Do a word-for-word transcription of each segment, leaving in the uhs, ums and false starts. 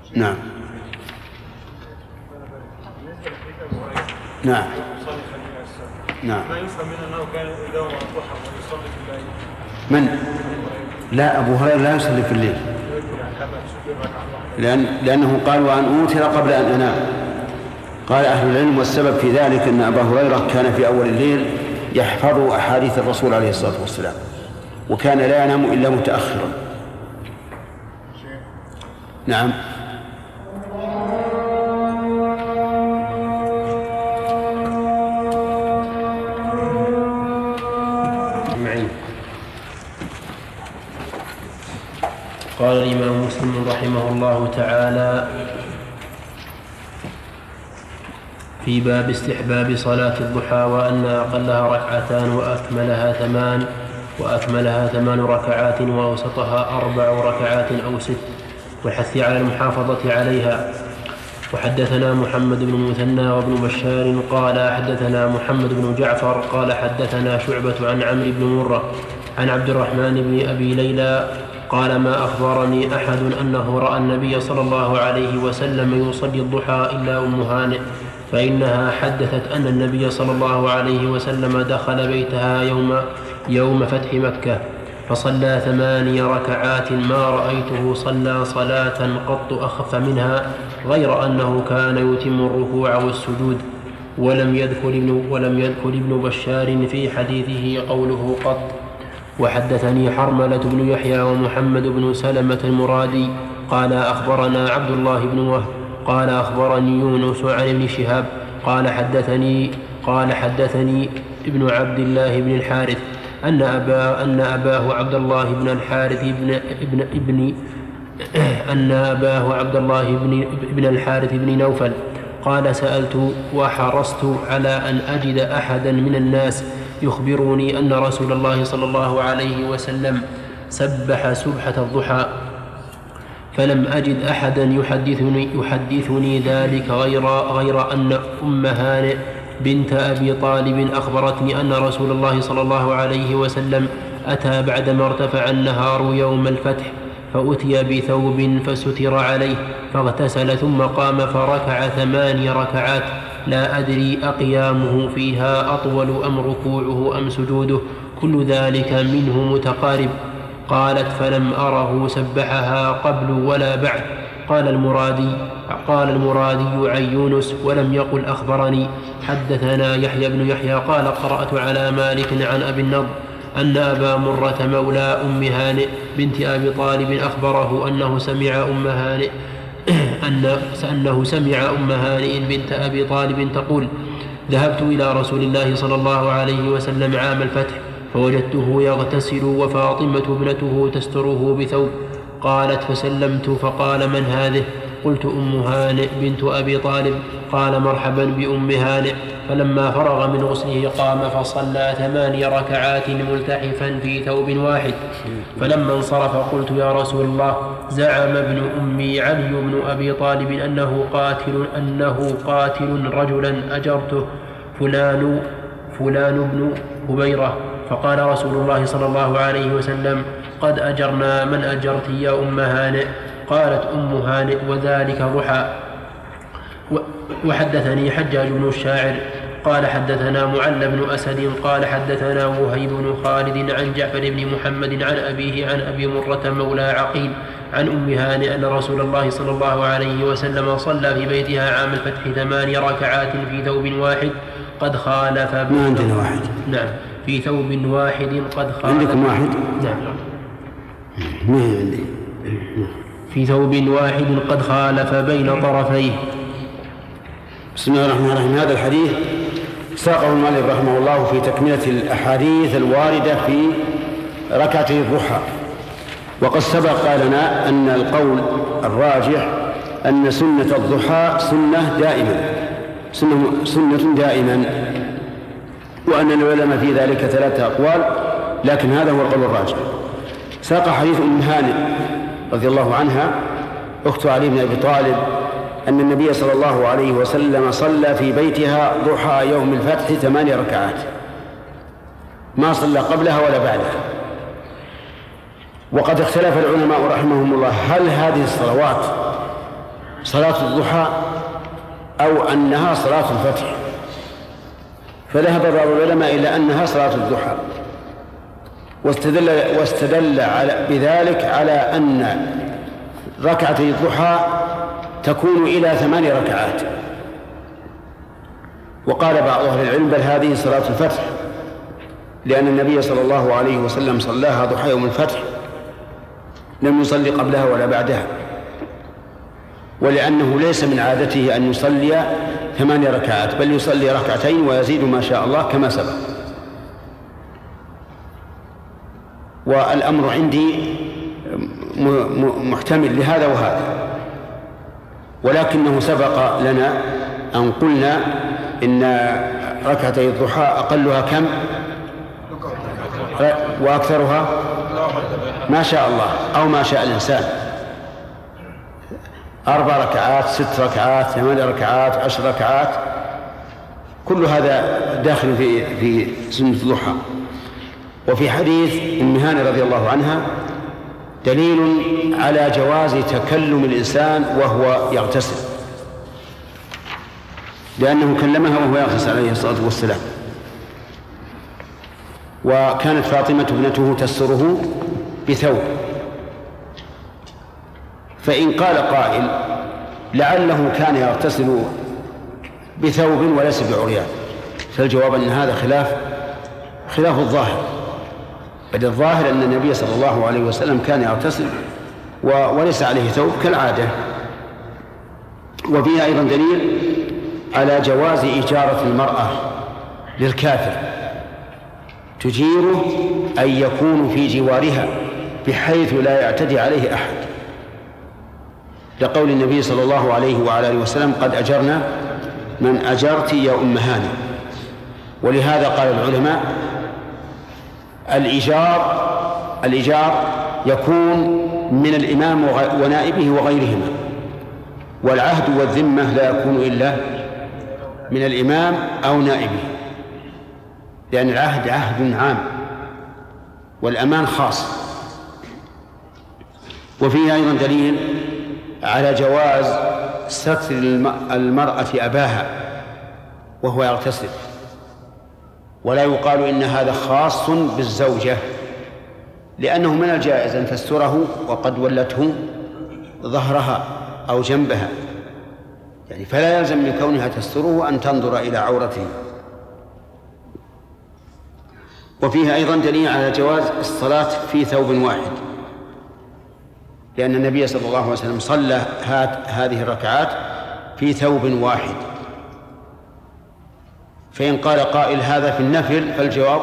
نعم نعم نعم. ما يفهم منه أنه كان يداوم على الضحى ويصلي في الليل. من؟ لا، أبو هريرة لا يصلي في الليل، لأن لأنه قال وأن أوتر قبل أن أنام. قال أهل العلم والسبب في ذلك أن أبا هريرة كان في أول الليل يحفظ أحاديث الرسول عليه الصلاة والسلام، وكان لا ينام إلا متأخرا. نعم. قال الإمام مسلم رحمه الله تعالى في باب استحباب صلاة الضحى وأن أقلها ركعتان وأكملها ثمان وأكملها ثمان ركعات وأوسطها أربع ركعات أو ست، والحث على المحافظة عليها. وحدثنا محمد بن المثنى وابن بشار قال حدثنا محمد بن جعفر قال حدثنا شعبة عن عمرو بن مرة عن عبد الرحمن بن أبي ليلى قال ما أخبرني أحد أنه رأى النبي صلى الله عليه وسلم يصلي الضحى إلا أم هانئ، فإنها حدثت أن النبي صلى الله عليه وسلم دخل بيتها يوم, يوم فتح مكة فصلى ثماني ركعات ما رأيته صلى صلاة قط أخف منها، غير أنه كان يتم الركوع والسجود. ولم يذكر ابن, ولم يذكر ابن بشار في حديثه قوله قط. وحدثني حرملة بن يحيى ومحمد بن سلمة المرادي قال أخبرنا عبد الله بن وهب قال أخبرني يونس عن ابن شهاب قال حدثني قال حدثني ابن عبد الله بن الحارث أن أبا أن أباه عبد الله بن الحارث بن ابن ابن أن أباه عبد الله بن ابن الحارث بن نوفل قال سألت وحرصت على أن أجد أحدا من الناس يخبرني أن رسول الله صلى الله عليه وسلم سبح سبحة الضحى، فلم أجد أحدا يحدثني, يحدثني ذلك غير, غير أن أم هانئ بنت أبي طالب أخبرتني أن رسول الله صلى الله عليه وسلم أتى بعدما ارتفع النهار يوم الفتح فأتي بثوب فستر عليه فاغتسل ثم قام فركع ثماني ركعات لا أدري أقيامه فيها أطول أم ركوعه أم سجوده، كل ذلك منه متقارب. قالت فلم أره سبحها قبل ولا بعد. قال المرادي قال المرادي عن يونس ولم يقل أخبرني. حدثنا يحيى بن يحيى قال قرأت على مالك عن أبي النضر أن أبا مرة مولى أم هانئ بنت أبي طالب أخبره أنه سمع أم هانئ أن أنه سمع أم هانئ بنت أبي طالب تقول ذهبت إلى رسول الله صلى الله عليه وسلم عام الفتح فوجدته يغتسل وفاطمة ابنته تستره بثوب. قالت فسلمت فقال من هذه؟ قلت أم هانئ بنت أبي طالب. قال مرحبا بأم هانئ. فلما فرغ من غسله قام فصلى ثماني ركعات ملتحفا في ثوب واحد. فلما انصرف قلت يا رسول الله زعم ابن أمي علي بن أبي طالب أنه قاتل, أنه قاتل رجلا أجرته فلان, فلان بن هبيرة. فقال رسول الله صلى الله عليه وسلم قد أجرنا من أجرت يا أم هانئ. قالت أم هانئ وذلك ضحى. وحدثني حجاج بن الشاعر قال حدثنا معل بن أسد قال حدثنا وهيب بن خالد عن جعفر بن محمد عن أبيه عن أبي مرة مولى عقيل عن أم هانئ أن رسول الله صلى الله عليه وسلم صلى في بيتها عام الفتح ثماني ركعات في ثوب واحد قد خالف. ما عندنا واحد. نعم في ثوب واحد قد خالف. عندكم واحد؟ نعم ما عندي. في ثوب واحد قد خالف بين طرفيه. بسم الله الرحمن الرحيم. هذا الحديث ساقه المؤلف رحمه الله في تكملة الأحاديث الواردة في ركعتي الضحى. وقد سبق لنا أن القول الراجح أن سنة الضحى سنة دائما سنة, سنة دائما وأن العلماء في ذلك ثلاثة أقوال، لكن هذا هو القول الراجح. ساق حديث أم هانئ رضي الله عنها أخت علي بن أبي طالب أن النبي صلى الله عليه وسلم صلى في بيتها ضحى يوم الفتح ثماني ركعات ما صلى قبلها ولا بعدها. وقد اختلف العلماء رحمهم الله هل هذه الصلوات صلاة الضحى أو أنها صلاة الفتح، فذهب بعض العلماء إلى أنها صلاة الضحى، واستدل, واستدل على بذلك على أن ركعتي الضحى تكون إلى ثمان ركعات. وقال بعض أهل العلم بل هذه صلاة الفتح، لأن النبي صلى الله عليه وسلم صلاها ضحى يوم الفتح، لم يصلي قبلها ولا بعدها، ولأنه ليس من عادته أن يصلي ثمان ركعات، بل يصلي ركعتين ويزيد ما شاء الله كما سبق. والأمر عندي محتمل لهذا وهذا، ولكنه سبق لنا أن قلنا إن ركعتي الضحى أقلها كم وأكثرها ما شاء الله أو ما شاء الإنسان، أربع ركعات، ست ركعات، ثمان ركعات، عشر ركعات، كل هذا داخل في في سنة الضحى. وفي حديث أم هانئ رضي الله عنها دليل على جواز تكلم الإنسان وهو يغتسل، لأنه كلمها وهو يغتسل عليه الصلاة والسلام. وكانت فاطمة ابنته تستره بثوب، فإن قال قائل لعله كان يغتسل بثوب وليس بعريان، فالجواب أن هذا خلاف خلاف الظاهر، بل الظاهر أن النبي صلى الله عليه وسلم كان يغتسل وليس عليه ثوب كالعادة. وفيها أيضا دليل على جواز إجارة المرأة للكافر، تجيره أن يكون في جوارها بحيث لا يعتدي عليه أحد، لقول النبي صلى الله عليه وعلى آله وسلم قد أجرنا من أجرت يا أم هانئ. ولهذا قال العلماء الإيجار الإيجار يكون من الإمام ونائبه وغيرهما، والعهد والذمة لا يكون إلا من الإمام أو نائبه، لأن العهد عهد عام والأمان خاص. وفيه أيضا دليل على جواز ستر المرأة أباها وهو يغتسل، ولا يقال إن هذا خاص بالزوجة، لأنه من الجائز أن تستره وقد ولته ظهرها أو جنبها، يعني فلا يلزم من كونها تستره أن تنظر إلى عورته. وفيها أيضا دليل على جواز الصلاة في ثوب واحد، لأن النبي صلى الله عليه وسلم صلى هذه الركعات في ثوب واحد. فإن قال قائل هذا في النفل، فالجواب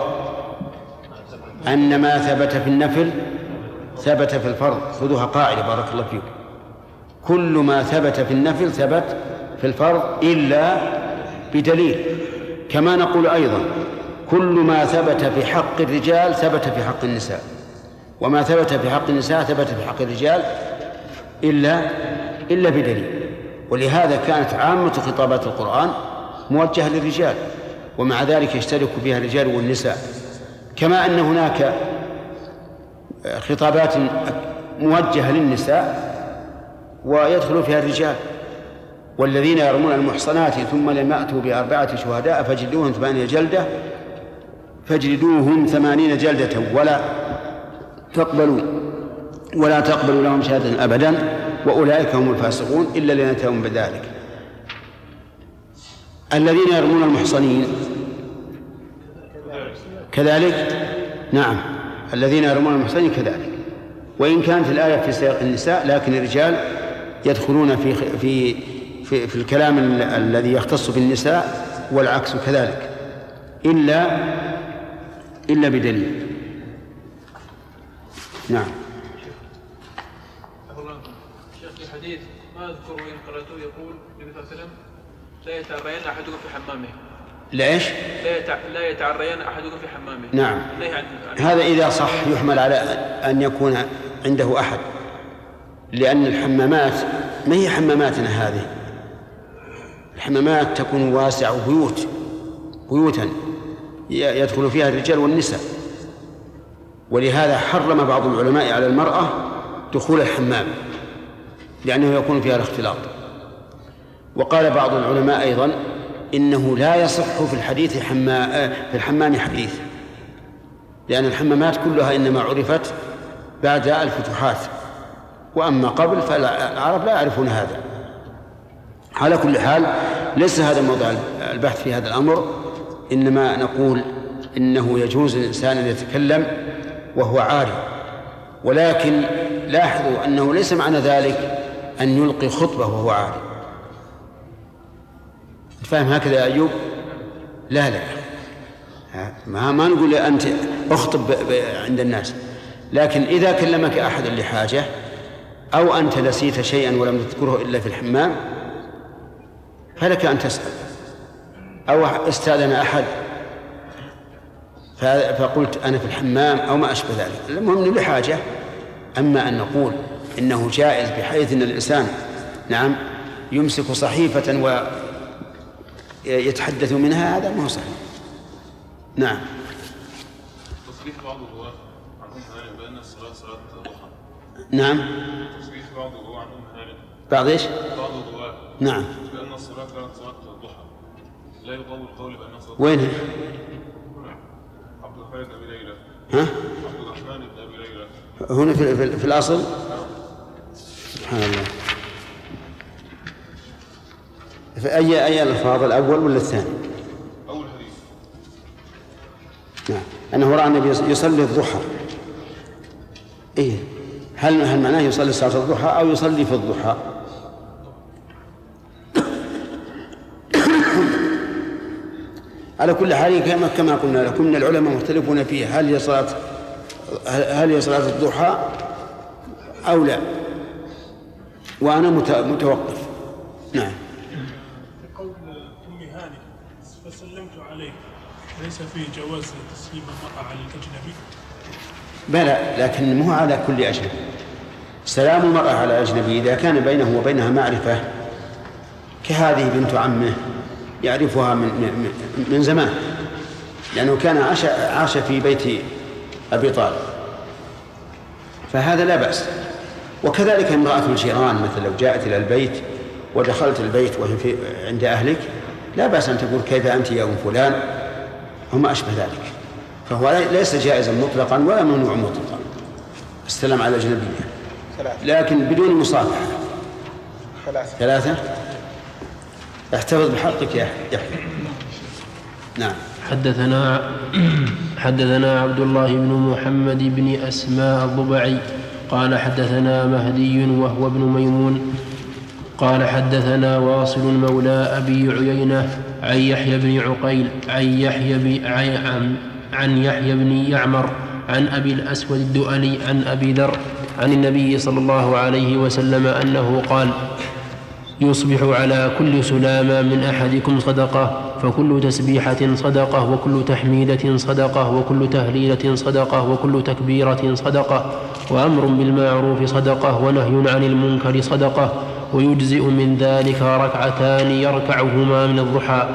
أن ما ثبت في النفل ثبت في الفرض. خذوها قاعدة بارك الله فيكم، كل ما ثبت في النفل ثبت في الفرض إلا بدليل. كما نقول أيضا كل ما ثبت في حق الرجال ثبت في حق النساء، وما ثبت في حق النساء ثبت في حق الرجال إلا إلا بدليل. ولهذا كانت عامة خطابات القرآن موجهة للرجال، ومع ذلك يشترك فيها الرجال والنساء، كما أن هناك خطابات موجهة للنساء ويدخل فيها الرجال. والذين يرمون المحصنات ثم لم يأتوا بأربعة شهداء فجلدوهم ثمانين جلدة فاجلدوهم ثمانين جلدة ولا تقبلوا ولا تقبلوا لهم شهادة أبدا وأولئك هم الفاسقون إلا الذين تابوا بذلك. الذين يرمون المحصنين كذلك، نعم الذين يرمون المحصنين كذلك، وإن كانت الآية في سياق النساء لكن الرجال يدخلون في في في, في الكلام الذي يختص بالنساء والعكس كذلك إلا إلا بدليل. نعم. شيخ في حديث ما أذكر وإن قرأته يقول النبي صلى الله عليه وسلم لا يتعرين أحدكم في حمامه. لا إيش؟ لا يتع... لا يتعرين أحدكم في حمامه. نعم. هذا إذا صح يحمل على أن يكون عنده أحد، لأن الحمامات ما هي حماماتنا هذه، الحمامات تكون واسعة بيوت بيوتا يدخل فيها الرجال والنساء، ولهذا حرم بعض العلماء على المرأة دخول الحمام لأنه يكون فيها الاختلاط. وقال بعض العلماء أيضا إنه لا يصح في الحديث حما في الحمام حديث، لأن الحمامات كلها إنما عرفت بعد الفتوحات، وأما قبل فالعرب لا يعرفون هذا. على كل حال ليس هذا موضوع البحث في هذا الأمر، إنما نقول إنه يجوز للإنسان أن يتكلم وهو عاري، ولكن لاحظوا أنه ليس معنى ذلك أن يلقي خطبة وهو عاري. فاهم هكذا يا أيوب؟ لا لا ما, ما نقول أنت أخطب عند الناس، لكن إذا كلمك أحد لحاجة أو أنت نسيت شيئا ولم تذكره إلا في الحمام فلك أن تسأل، أو استأذن أحد فقلت أنا في الحمام أو ما أشبه ذلك، المهم لحاجة. أما أن نقول إنه جائز بحيث أن الإنسان نعم يمسك صحيفة ويتحدث منها، هذا ما هو صحيح. نعم. تصريح بعض الرواة عن أم هانئ بأن الصلاة صلاة ضحى. نعم. تصريح بعض الرواة عن أم هانئ. بعض إيش؟ بعض الرواة. نعم. بأن الصلاة كانت صلاة ضحى. لا يقوى القول بأنها صلاة. وين؟ عبد الرحمن بن أبي ليلى. ها؟ عبد الرحمن بن أبي ليلى. هنا في, في, في الأصل. سبحان الله. في أي أي الألفاظ، الأول ولا الثاني؟ أول حديث. نعم. أنه رأى النبي يصلي الضحى. إيه؟ هل هل معناه يصلي صلاة الضحى أو يصلي في الضحى؟ على كل حال كما كما قلنا لكم من العلماء مختلفون فيه، هل هي صلاة هل هي صلاة الضحى أو لا، وأنا متوقف. نعم. في قول أم هانئ فسلمت عليه ليس فيه جواز تسليم المرأة على الأجنبي؟ بلى، لكن مو على كل أجنبي. سلام المرأة على الأجنبي إذا كان بينه وبينها معرفة، كهذه بنت عمه يعرفها من, من, من زمان، لأنه كان عاش, عاش في بيت أبي طالب، فهذا لا بأس. وكذلك امرأة الجيران، مثلا لو جاءت إلى البيت ودخلت البيت وهي في عند أهلك لا بأس أن تقول كيف أنت يا أم فلان وما أشبه ذلك، فهو ليس جائزا مطلقا ولا ممنوع مطلقا السلام على الأجنبية، لكن بدون مصافحة. ثلاثة ثلاثة احتفظ بحقك يا يحيى. نعم. حدثنا حدثنا عبد الله بن محمد بن أسماء الضبعي قال حدثنا مهدي وهو ابن ميمون قال حدثنا واصل مولى أبي عيينة عن يحيى بن عقيل عن يحيى بن عن, عن يحيى بن يعمر عن أبي الأسود الدؤلي عن أبي ذر عن النبي صلى الله عليه وسلم أنه قال: يصبح على كل سلامة من أحدكم صدقة، فكل تسبيحة صدقة، وكل تحميدة صدقة، وكل تهليلة صدقة، وكل تكبيرة صدقة، وأمر بالمعروف صدقة، ونهي عن المنكر صدقة، ويجزئ من ذلك ركعتان يركعهما من الضحى.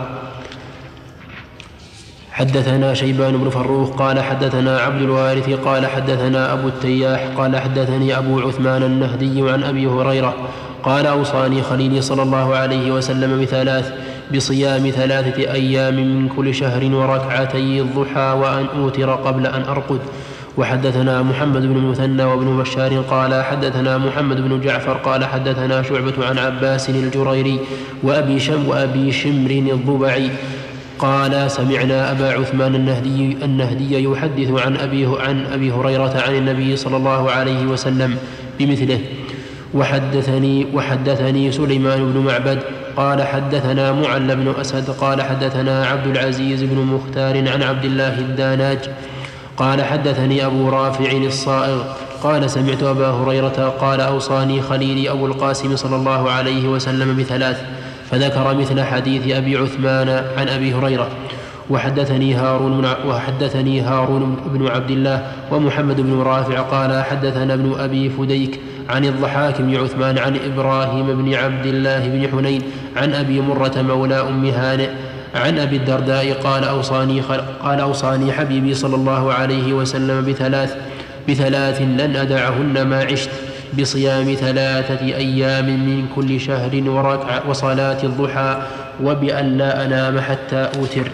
حدثنا شيبان بن فروخ قال حدثنا عبد الوارث قال حدثنا أبو التياح قال حدثني أبو عثمان النهدي عن أبي هريرة قال: أوصاني خليلي صلى الله عليه وسلم بثلاث: بصيام ثلاثة أيام من كل شهر، وركعتي الضحى، وأن أوتر قبل أن أرقد. وحدثنا محمد بن المثنى وابن بشار قال حدثنا محمد بن جعفر قال حدثنا شعبة عن عباس الجريري وأبي شم وأبي شمر الضبعي قال: سمعنا أبا عثمان النهدي, النهدي يحدث عن أبي, عن أبي هريرة عن النبي صلى الله عليه وسلم بمثله. وحدثني, وحدثني سليمان بن معبد قال حدثنا معل بن أسد قال حدثنا عبد العزيز بن مختار عن عبد الله الداناج قال حدثني أبو رافع الصائغ قال: سمعت أبا هريرة قال: أوصاني خليلي أبو القاسم صلى الله عليه وسلم بثلاث، فذكر مثل حديث أبي عثمان عن أبي هريرة. وحدثني هارون, وحدثني هارون بن عبد الله ومحمد بن رافع قال حدثنا ابن أبي فديك عن الضحاك بن عثمان عن إبراهيم بن عبد الله بن حنين عن أبي مرة مولى أم هانئ عن أبي الدرداء قال: أوصاني, قال أوصاني حبيبي صلى الله عليه وسلم بثلاث بثلاث لن أدعهن ما عشت: بصيام ثلاثة أيام من كل شهر وركع وصلاة الضحى وبأن لا أنام حتى أوتر.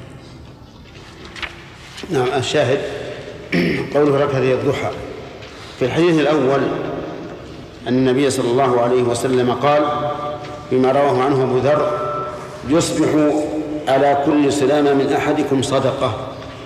نعم. الشاهد قوله ركعتي الضحى في الحديث الأول أن النبي صلى الله عليه وسلم قال فيما رواه عنه أبو ذر: يصبح على كل سلامة من أحدكم صدقة.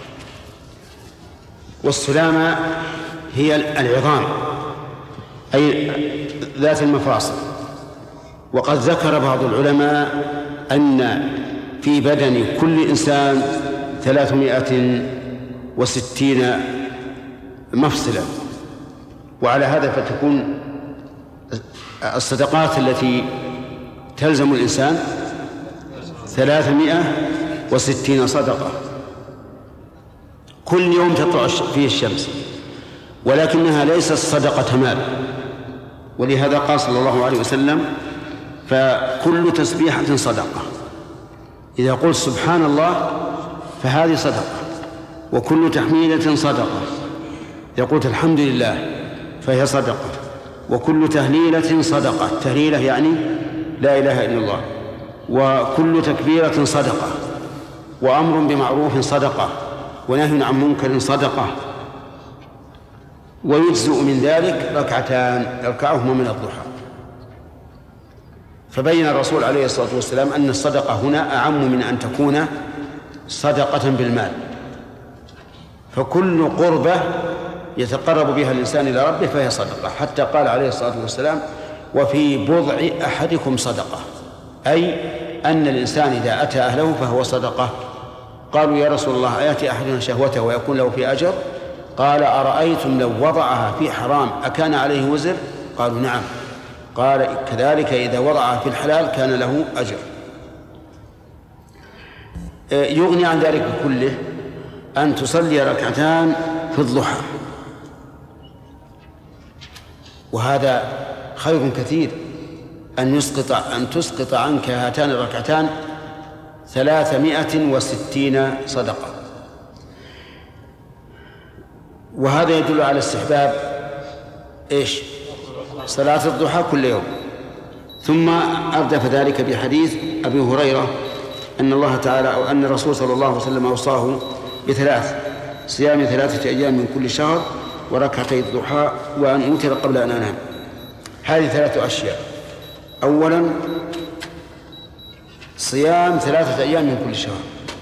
والسلامة هي العظام أي ذات المفاصل. وقد ذكر بعض العلماء أن في بدن كل إنسان ثلاثمائة وستين مفصلا، وعلى هذا فتكون الصدقات التي تلزم الإنسان ثلاثمائة وستين صدقة كل يوم تطلع فيه الشمس، ولكنها ليست صدقة مال. ولهذا قال صلى الله عليه وسلم: فكل تسبيحة صدقة. إذا قلت سبحان الله فهذه صدقة، وكل تحميدة صدقة. إذا قلت الحمد لله فهي صدقة، وكل تهليلة صدقة. تهليلة يعني لا إله إلا الله. وكل تكبيرة صدقة، وأمر بمعروف صدقة، ونهي عن منكر صدقة. ويجزء من ذلك ركعتان يركعهما من الضحى. فبين الرسول عليه الصلاة والسلام أن الصدقة هنا أعم من أن تكون صدقة بالمال، فكل قربة يتقرب بها الإنسان إلى ربه فهي صدقة. حتى قال عليه الصلاة والسلام: وفي بضع أحدكم صدقة، أي أن الإنسان إذا أتى أهله فهو صدقة. قالوا: يا رسول الله أيأتي أحدنا شهوته ويكون له في أجر؟ قال: أرأيتم لو وضعها في حرام أكان عليه وزر؟ قالوا: نعم. قال: كذلك إذا وضعها في الحلال كان له أجر. يغني عن ذلك كله أن تصلي ركعتان في الضحى، وهذا خير كثير. أن يسقط أن تسقط عنك هاتان الركعتان ثلاثمائة وستين صدقة. وهذا يدل على استحباب إيش؟ صلاة الضحى كل يوم. ثم أردف ذلك بحديث أبي هريرة أن الله تعالى أو أن الرسول صلى الله عليه وسلم أوصاه بثلاث: صيام ثلاثة أيام من كل شهر، وركعتي الضحى، وأن أوتر قبل أن أنام. هذه ثلاثة أشياء. أولا صيام ثلاثة أيام من كل شهر،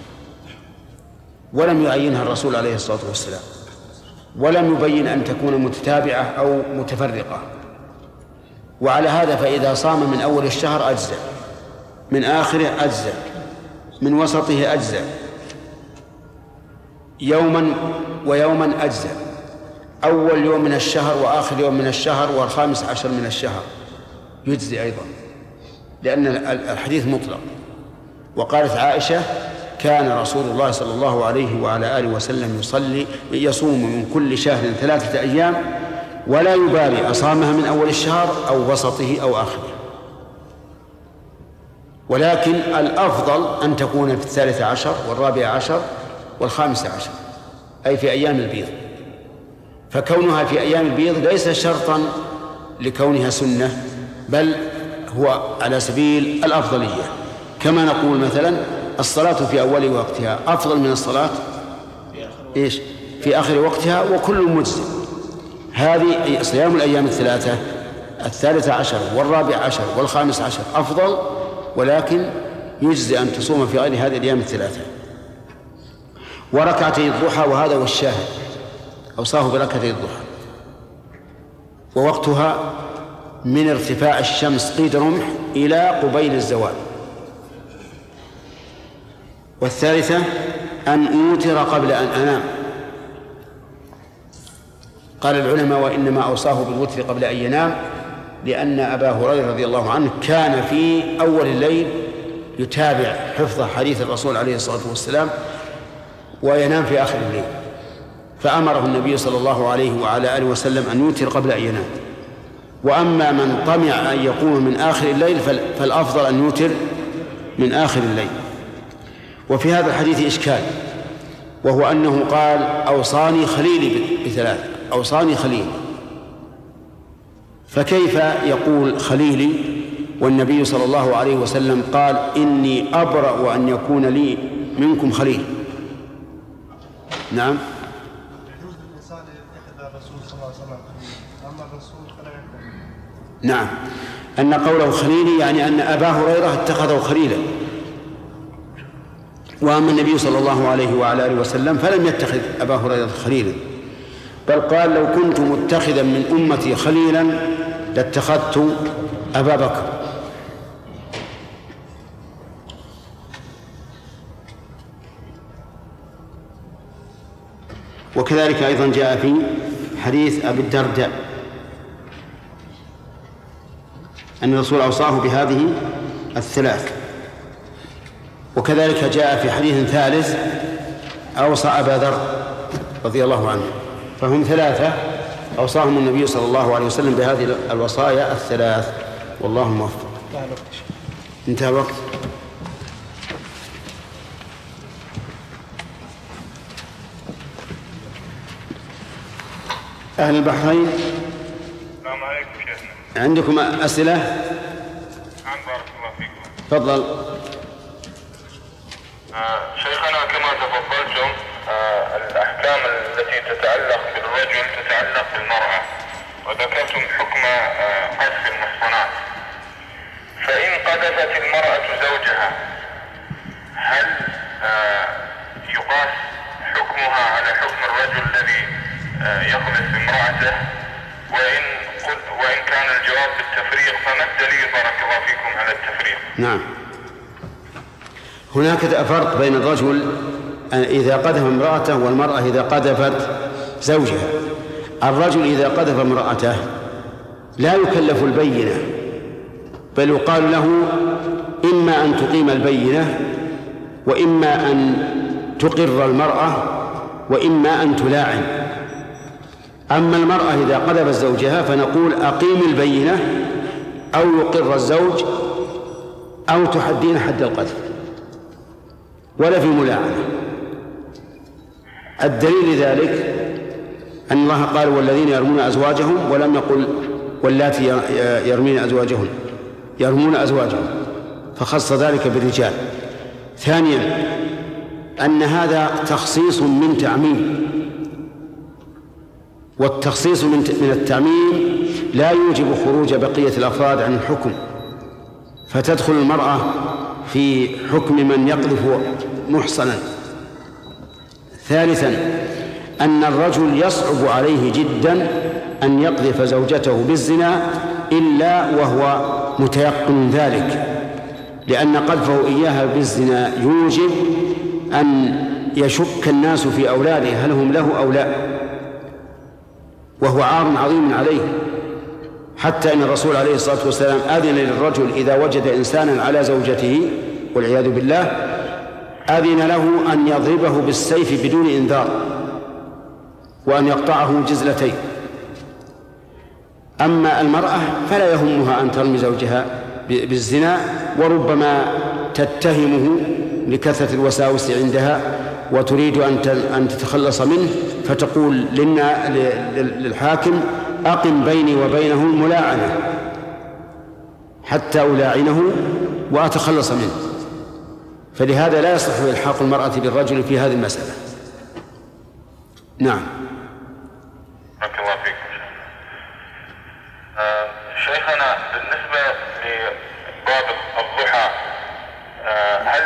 ولم يعينها الرسول عليه الصلاة والسلام، ولم يبين أن تكون متتابعة أو متفرقة. وعلى هذا فإذا صام من أول الشهر أجزاء، من آخره أجزاء، من وسطه أجزاء، يوما ويوما أجزاء، أول يوم من الشهر وآخر يوم من الشهر والخامس عشر من الشهر يجزي أيضا، لأن الحديث مطلق. وقالت عائشة: كان رسول الله صلى الله عليه وعلى آله وسلم يصلي يصوم من كل شهر ثلاثة أيام ولا يبالي أصامها من أول الشهر أو وسطه أو آخره. ولكن الأفضل أن تكون في الثالث عشر والرابع عشر والخامس عشر، أي في أيام البيض. فكونها في أيام البيض ليس شرطا لكونها سنة، بل هو على سبيل الأفضلية. كما نقول مثلا الصلاة في أول وقتها أفضل من الصلاة إيش في آخر وقتها، وكل مجزئ. هذه صيام الأيام الثلاثة، الثالث عشر والرابع عشر والخامس عشر أفضل، ولكن يجزي أن تصوم في غير هذه الأيام الثلاثة. وركعتي الضحى، وهذا هو الشاهد، أوصاه بركعتي الضحى، ووقتها من ارتفاع الشمس قيد رمح إلى قبيل الزوال. والثالثة أن أوتر قبل أن أنام. قال العلماء: وإنما أوصاه بالوتر قبل أن ينام لأن أبا هريرة رضي الله عنه كان في أول الليل يتابع حفظ حديث الرسول عليه الصلاة والسلام وينام في آخر الليل، فأمره النبي صلى الله عليه وعلى آله وسلم أن يوتر قبل أن ينام. وأما من طمع أن يقوم من آخر الليل فالأفضل أن يوتر من آخر الليل. وفي هذا الحديث إشكال، وهو أنه قال: أوصاني خليلي بثلاث، أوصاني خليلي. فكيف يقول خليلي والنبي صلى الله عليه وسلم قال إني أبرأ أن يكون لي منكم خليل؟ نعم. يجوز للإنسان يتخذ الرسول صلى الله عليه وسلم أما الرسول فلا يكون. نعم، أن قوله خليلي يعني أن أبا هريرة اتخذه خليلا، وأما النبي صلى الله عليه وعلى آله وسلم فلم يتخذ أبا هريرة خليلا، بل قال لو كنت متخذا من أمتي خليلا لاتخذت أبا بكر. وكذلك أيضا جاء في حديث أبي الدرداء أن الرسول أوصاه بهذه الثلاث. وكذلك جاء في حديث ثالث أوصى أبا ذر رضي الله عنه، فهم ثلاثة أوصاهم النبي صلى الله عليه وسلم بهذه الوصايا الثلاث، والله الموفق. انتهى الوقت. أهل البحرين، السلام عليكم شيخنا. عندكم أسئلة؟ نعم بارك الله فيكم. تفضل. آه شيخنا كما تفضلتم آه الأحكام التي تتعلق بالرجل تتعلق بالمرأة، وذكرتم حكم آه قذف المحصنات، فإن قذفت المرأة زوجها هل آه يقاس حكمها على حكم الرجل الذي آه يقذف امرأته؟ وإن قلت وإن كان الجواب بالتفريق فما الدليل بارك الله فيكم على التفريق؟ نعم، هناك فرق بين الرجل إذا قذف امرأته والمرأة إذا قذفت زوجها. الرجل إذا قذف امرأته لا يكلف البينة، بل يقال له إما أن تقيم البينة، وإما أن تقر المرأة، وإما أن تلاعن. أما المرأة إذا قذفت زوجها فنقول أقيم البينة أو يقر الزوج أو تحدين حد القذف، ولا في ملاعنة. الدليل لذلك أن الله قال والذين يرمون أزواجهم، ولم يقل واللاتي يرمين أزواجهن، يرمون أزواجهم، فخص ذلك بالرجال. ثانيا أن هذا تخصيص من تعميم، والتخصيص من التعميم لا يوجب خروج بقية الأفراد عن الحكم، فتدخل المرأة في حكم من يقذف محصنا. ثالثا أن الرجل يصعب عليه جدا أن يقذف زوجته بالزنا إلا وهو متيقن ذلك، لأن قذفه إياها بالزنا يوجب أن يشك الناس في أولاده هل هم له أو لا، وهو عار عظيم عليه، حتى إن الرسول عليه الصلاة والسلام أذن للرجل إذا وجد إنسانا على زوجته والعياذ بالله أذن له أن يضربه بالسيف بدون إنذار وأن يقطعه جزلتين. أما المرأة فلا يهمها أن ترمي زوجها بالزنا، وربما تتهمه لكثرة الوساوس عندها وتريد أن تتخلص منه، فتقول للحاكم أقم بيني وبينه الملاعنة حتى ألاعنه وأتخلص منه. فلهذا لا يصح إلحاق المرأة بالرجل في هذه المسألة. نعم. بارك الله فيك. آه شيخنا بالنسبة لباب الضحى، آه هل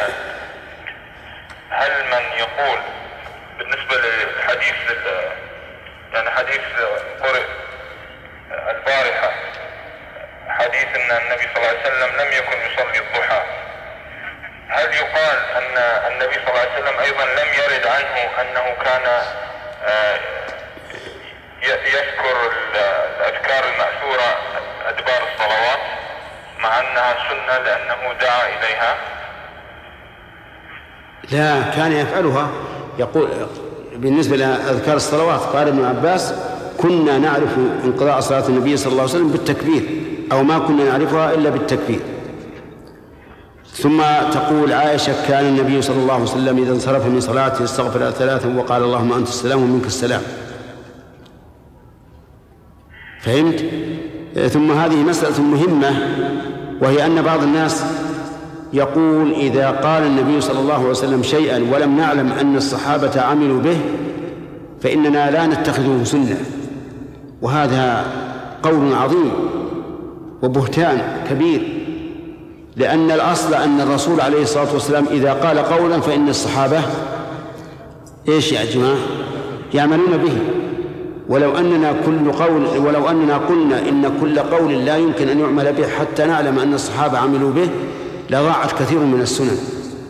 هل من يقول بالنسبة للحديث يعني حديث قرئ البارحة، حديث أن النبي صلى الله عليه وسلم لم يكن يصلي الضحى، هل يقال أن النبي صلى الله عليه وسلم أيضا لم يرد عنه أنه كان يذكر الأذكار المأثورة أدبار الصلوات مع أنها سنة لأنه دعا إليها؟ لا، كان يفعلها. يقول بالنسبة لأذكار الصلوات قال ابن عباس كنا نعرف انقضاء صلاة النبي صلى الله عليه وسلم بالتكبير، أو ما كنا نعرفها إلا بالتكبير. ثم تقول عائشة كان النبي صلى الله عليه وسلم إذا انصرف من صلاته استغفر ثلاثا وقال اللهم أنت السلام ومنك السلام. فهمت؟ ثم هذه مسألة مهمة، وهي أن بعض الناس يقول إذا قال النبي صلى الله عليه وسلم شيئا ولم نعلم أن الصحابة عملوا به فإننا لا نتخذه سنة، وهذا قول عظيم وبهتان كبير، لأن الأصل أن الرسول عليه الصلاة والسلام إذا قال قولا فإن الصحابة إيش يا جماعة يعملون به. ولو أننا كل قول ولو أننا قلنا إن كل قول لا يمكن أن يعمل به حتى نعلم أن الصحابة عملوا به لضاعت كثير من السنن.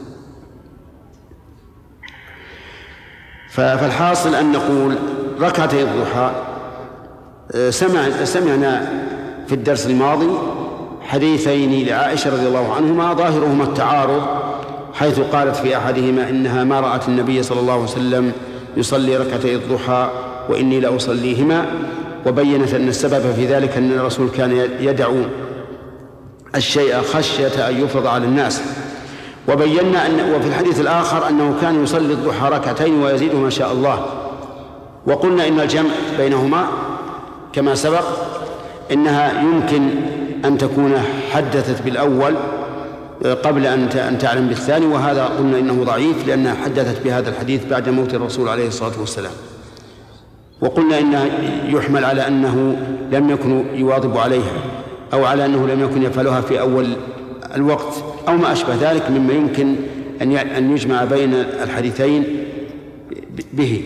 فالحاصل أن نقول ركعتي الضحى سمع سمعنا في الدرس الماضي حديثين لعائشة رضي الله عنهما ظاهرهما التعارض، حيث قالت في أحدهما إنها ما رأت النبي صلى الله عليه وسلم يصلي ركعتي الضحى وإني لأصليهما، وبينت أن السبب في ذلك أن الرسول كان يدعو الشيء خشية أن يفرض على الناس. وبينا أن وفي الحديث الآخر أنه كان يصلي الضحى ركعتين ويزيد ما شاء الله. وقلنا إن الجمع بينهما كما سبق إنها يمكن أن تكون حدثت بالأول قبل أن تعلم بالثاني، وهذا قلنا إنه ضعيف لأنها حدثت بهذا الحديث بعد موت الرسول عليه الصلاة والسلام. وقلنا إنه يحمل على أنه لم يكن يواظب عليها أو على أنه لم يكن يفعلها في أول الوقت أو ما أشبه ذلك مما يمكن أن يجمع بين الحديثين به.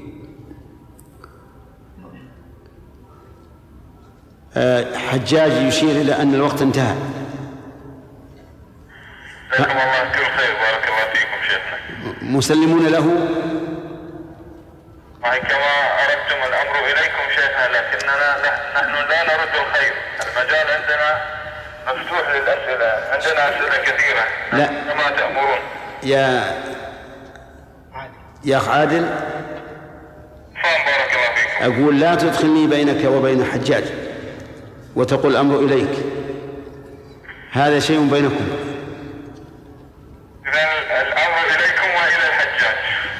حجاج يشير إلى أن الوقت انتهى. جزاكم الله كل خير، بارك الله فيكم شيخنا. مسلمون له كما أردتم الأمر إليكم شيخنا، لكننا نحن لا نرد الخير، المجال عندنا مفتوح للأسئلة، عندنا أسئلة كثيرة. لا كما تأمرون يا يا أخ عادل. فهم بارك الله فيكم. أقول لا تدخلني بينك وبين حجاج وتقول الأمر إليك، هذا شيء بينكم. إذن الأمر إليكم وإلى الحجاج.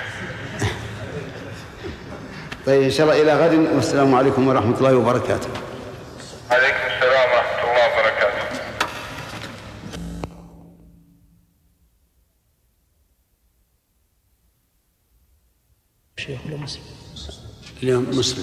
طيب إن شاء الله إلى غد، والسلام عليكم ورحمة الله وبركاته. عليكم السلام ورحمة الله وبركاته. شيخ ولا مسلم؟ اليوم مسلم.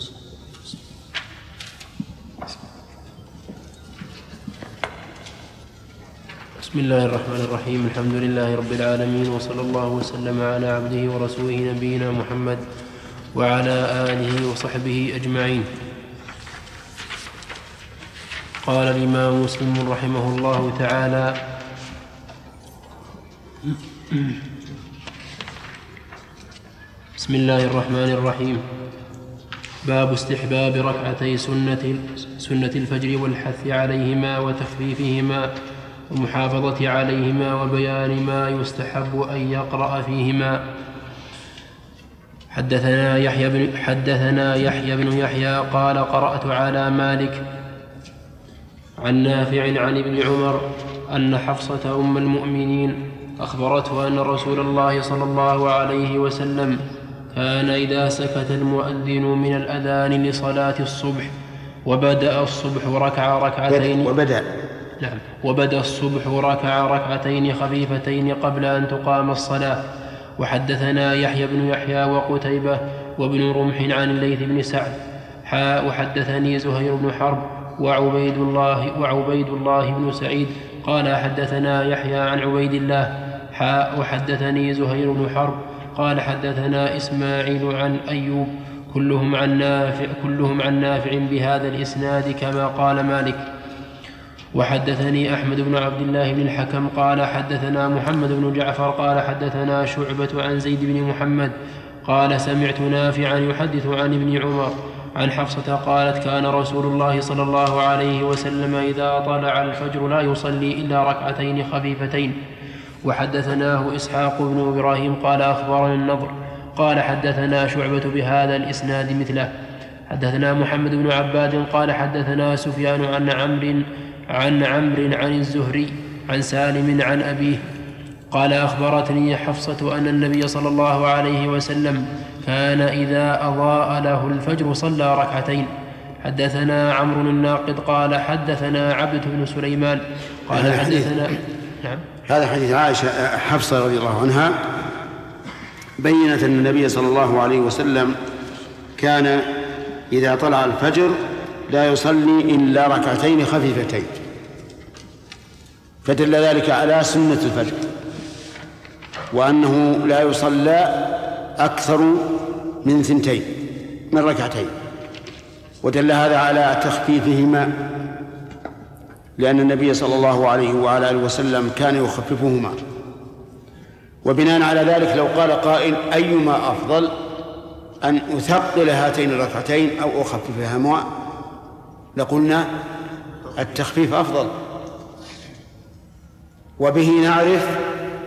بسم الله الرحمن الرحيم، الحمد لله رب العالمين، وصلى الله وسلم على عبده ورسوله نبينا محمد وعلى آله وصحبه أجمعين. قال الإمام مسلم رحمه الله تعالى: بسم الله الرحمن الرحيم. باب استحباب ركعتي سنة سنة الفجر والحث عليهما وتخفيفهما والمحافظة عليهما وبيان ما يستحب أن يقرأ فيهما. حدثنا يحيى بن حدثنا يحيى بن يحيى قال: قرأت على مالك عن نافع عن ابن عمر أن حفصة أم المؤمنين أخبرته أن رسول الله صلى الله عليه وسلم كان إذا سكت المؤذن من الأذان لصلاة الصبح وبدأ الصبح ركع ركعتين وبدأ نعم وبدأ الصبح ركع ركعتين خفيفتين قبل أن تقام الصلاة. وحدثنا يحيى بن يحيى وقتيبة وابن رمح عن الليث بن سعد حاء وحدثني زهير بن حرب وعبيد الله وعبيد الله بن سعيد قال حدثنا يحيى عن عبيد الله حاء وحدثني زهير بن حرب قال حدثنا إسماعيل عن أيوب كلهم عن نافع كلهم عن نافع بهذا الإسناد كما قال مالك. وحدثني أحمد بن عبد الله بن الحكم قال حدثنا محمد بن جعفر قال حدثنا شعبة عن زيد بن محمد قال سمعت نافعا يحدث عن ابن عمر عن حفصة قالت كان رسول الله صلى الله عليه وسلم إذا طلع الفجر لا يصلي إلا ركعتين خفيفتين. وحدثناه إسحاق بن إبراهيم قال أخبرنا النضر قال حدثنا شعبة بهذا الإسناد مثله. حدثنا محمد بن عباد قال حدثنا سفيان عن عمرو عن عمرو عن الزهري عن سالم عن أبيه قال أخبرتني حفصة أن النبي صلى الله عليه وسلم كان إذا أضاء له الفجر صلى ركعتين حدثنا عمرو الناقد قال حدثنا عبد بن سليمان قال حدثنا نعم. هذا حديث عائشة حفصة رضي الله عنها بينت أن النبي صلى الله عليه وسلم كان إذا طلع الفجر لا يصلي إلا ركعتين خفيفتين، فدل ذلك على سنة الفجر وأنه لا يصلى أكثر من ثنتين من ركعتين، ودل هذا على تخفيفهما لأن النبي صلى الله عليه وعلى آله وسلم كان يخففهما. وبناء على ذلك لو قال قائل أيما أفضل أن أثقل هاتين الركعتين أو أخففهما لقلنا التخفيف أفضل. وبه نعرف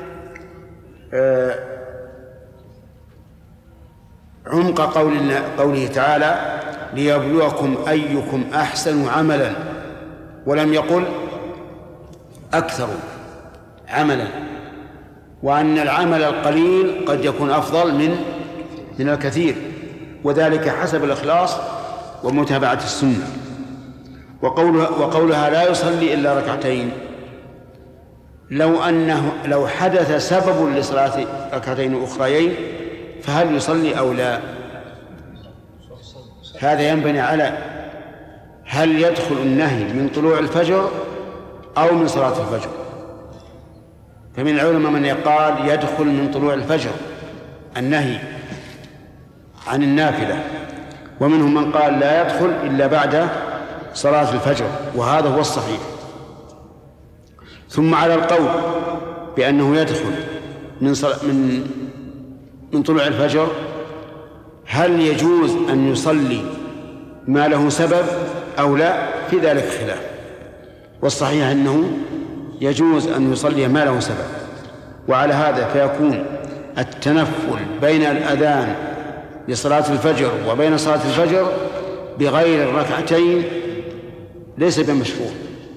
عمق قوله تعالى ليبلوكم أيكم أحسن عملا، ولم يقل أكثر عملا، وأن العمل القليل قد يكون أفضل من من الكثير، وذلك حسب الإخلاص ومتابعة السنة. وقولها, وقولها لا يصلي إلا ركعتين، لو أنه لو حدث سبب لصلاة ركعتين أخريين فهل يصلي أو لا؟ هذا ينبني على هل يدخل النهي من طلوع الفجر أو من صلاة الفجر. فمن العلماء من يقال يدخل من طلوع الفجر النهي عن النافلة، ومنهم من قال لا يدخل إلا بعد صلاة الفجر، وهذا هو الصحيح. ثم على القول بأنه يدخل من من من طلوع الفجر، هل يجوز أن يصلي ما له سبب أو لا؟ في ذلك خلاف، والصحيح أنه يجوز أن يصلي ما له سبب. وعلى هذا فيكون التنفل بين الأذان لصلاة الفجر وبين صلاة الفجر بغير الركعتين ليس بمشروع،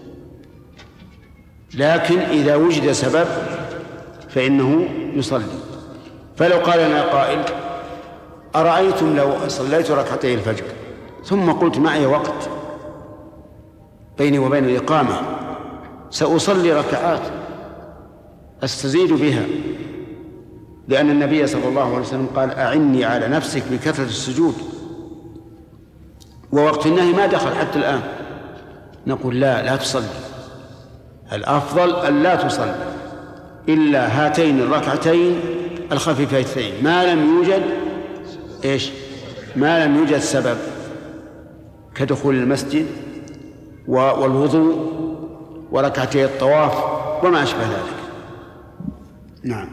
لكن إذا وجد سبب فإنه يصلي. فلو قال لنا قائل أرأيتم لو صليت ركعتي الفجر ثم قلت معي وقت بيني وبين الإقامة سأصلي ركعات أستزيد بها، لأن النبي صلى الله عليه وسلم قال أعني على نفسك بكثرة السجود، ووقت النهي ما دخل حتى الآن، نقول لا لا تصلي، الأفضل أن لا تصلي إلا هاتين الركعتين الخفيفتين ما لم يوجد إيش؟ ما لم يوجد سبب كدخول المسجد والوضوء وركعتي الطواف وما أشبه ذلك. نعم.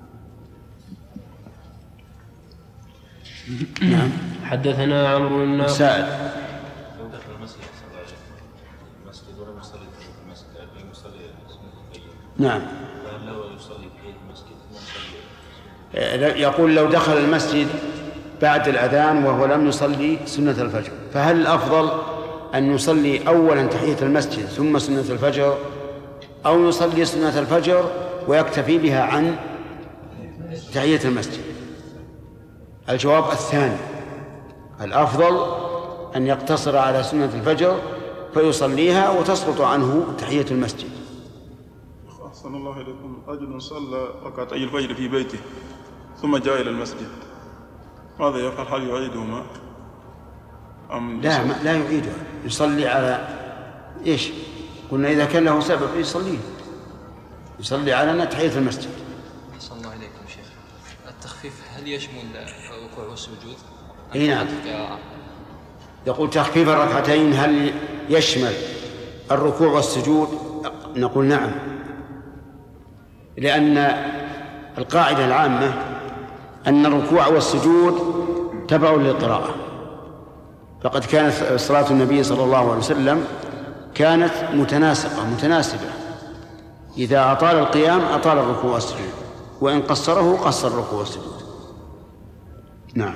نعم. حدثنا عمرو الناقد سائل لو دخل المسجد صلى الله عليه وسلم المسجد ولم يصلي في المسجد لم يصلي نعم فهل له يصلي في المسجد ثم يصلي؟ يقول لو دخل المسجد بعد الأذان وهو لم يصلي سنة الفجر، فهل الأفضل أن يصلي أولا تحية المسجد ثم سنة الفجر، أو يصلي سنة الفجر ويكتفي بها عن تحية المسجد؟ الجواب الثاني، الأفضل أن يقتصر على سنة الفجر فيصليها وتسقط عنه تحية المسجد. أحسن الله إليكم. رجل صلى ركعتي الفجر في بيته ثم جاء إلى المسجد، ماذا يفعل؟ هل يعيدهما أم لا ما لا يعيدها، يصلي على إيش؟ قلنا إذا كان له سبب يصليه، يصلي على تحية المسجد. أحسن الله إليكم شيخ. التخفيف هل يشمل الركوع والسجود؟ اي نعم. يقول تخفيف الركعتين هل يشمل الركوع والسجود؟ نقول نعم، لأن القاعدة العامة أن الركوع والسجود تبع للقراءة، فقد كانت صلاة النبي صلى الله عليه وسلم كانت متناسقة متناسبة، إذا أطال القيام أطال الركوع والسجود، وإن قصره قصر الركوع والسجود. نعم.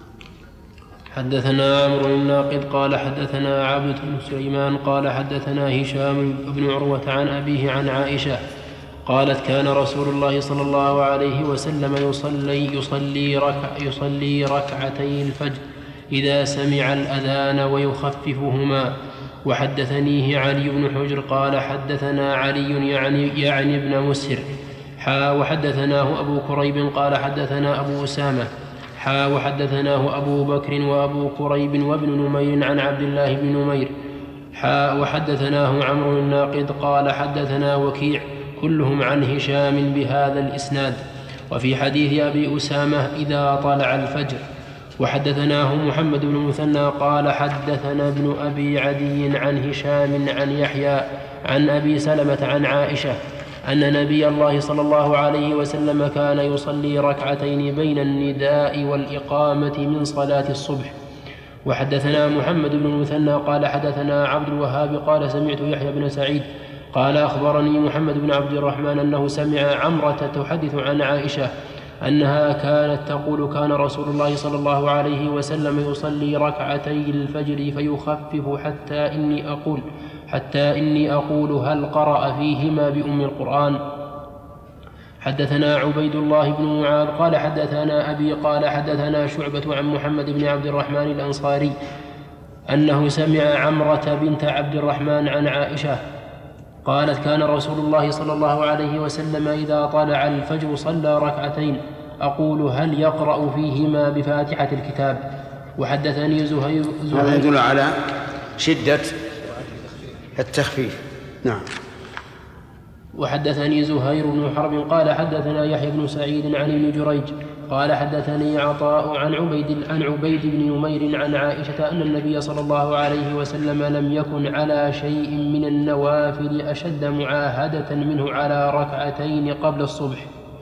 حدثنا عمرو الناقد قال حدثنا عبد بن سليمان قال حدثنا هشام بن عروة عن أبيه عن عائشة قالت كان رسول الله صلى الله عليه وسلم يصلي يصلي ركع يصلي ركعتي الفجر إذا سمع الأذان ويخففهما. وحدثنيه علي بن حجر قال حدثنا علي يعني, يعني ابن مسهر حا وحدثناه أبو كريب قال حدثنا أبو أسامة حا وحدثناه أبو بكر وأبو كريب وابن نمير عن عبد الله بن نمير حا وحدثناه عمرو الناقد قال حدثنا وكيع كلهم عن هشام بهذا الإسناد. وفي حديث أبي أسامة إذا طلع الفجر. وحدثناه محمد بن المثنى قال حدثنا ابن أبي عدي عن هشام عن يحيى عن أبي سلمة عن عائشة أن نبي الله صلى الله عليه وسلم كان يصلي ركعتين بين النداء والإقامة من صلاة الصبح. وحدثنا محمد بن المثنى قال حدثنا عبد الوهاب قال سمعت يحيى بن سعيد قال أخبرني محمد بن عبد الرحمن أنه سمع عمرة تحدث عن عائشة أنها كانت تقول كان رسول الله صلى الله عليه وسلم يصلي ركعتي الفجر فيخفف حتى إني أقول حتى إني أقول هل قرأ فيهما بأم القرآن. حدثنا عبيد الله بن معاذ قال حدثنا أبي قال حدثنا شعبة عن محمد بن عبد الرحمن الأنصاري أنه سمع عمرة بنت عبد الرحمن عن عائشة قالت كان رسول الله صلى الله عليه وسلم إذا طلع الفجر صلى ركعتين أقول هل يقرأ فيهما بفاتحة الكتاب. وحدثني زهير, زهير هذا يدل على شدة التخفيف. نعم. وحدثني زهير بن حرب قال حدثنا يحيى بن سعيد عن ابن جريج قال حدثني عطاء عن عبيد عن عبيد بن نمير عن عائشة أن النبي صلى الله عليه وسلم لم يكن على شيء من النوافل أشد معاهدة منه على ركعتين قبل الصبح.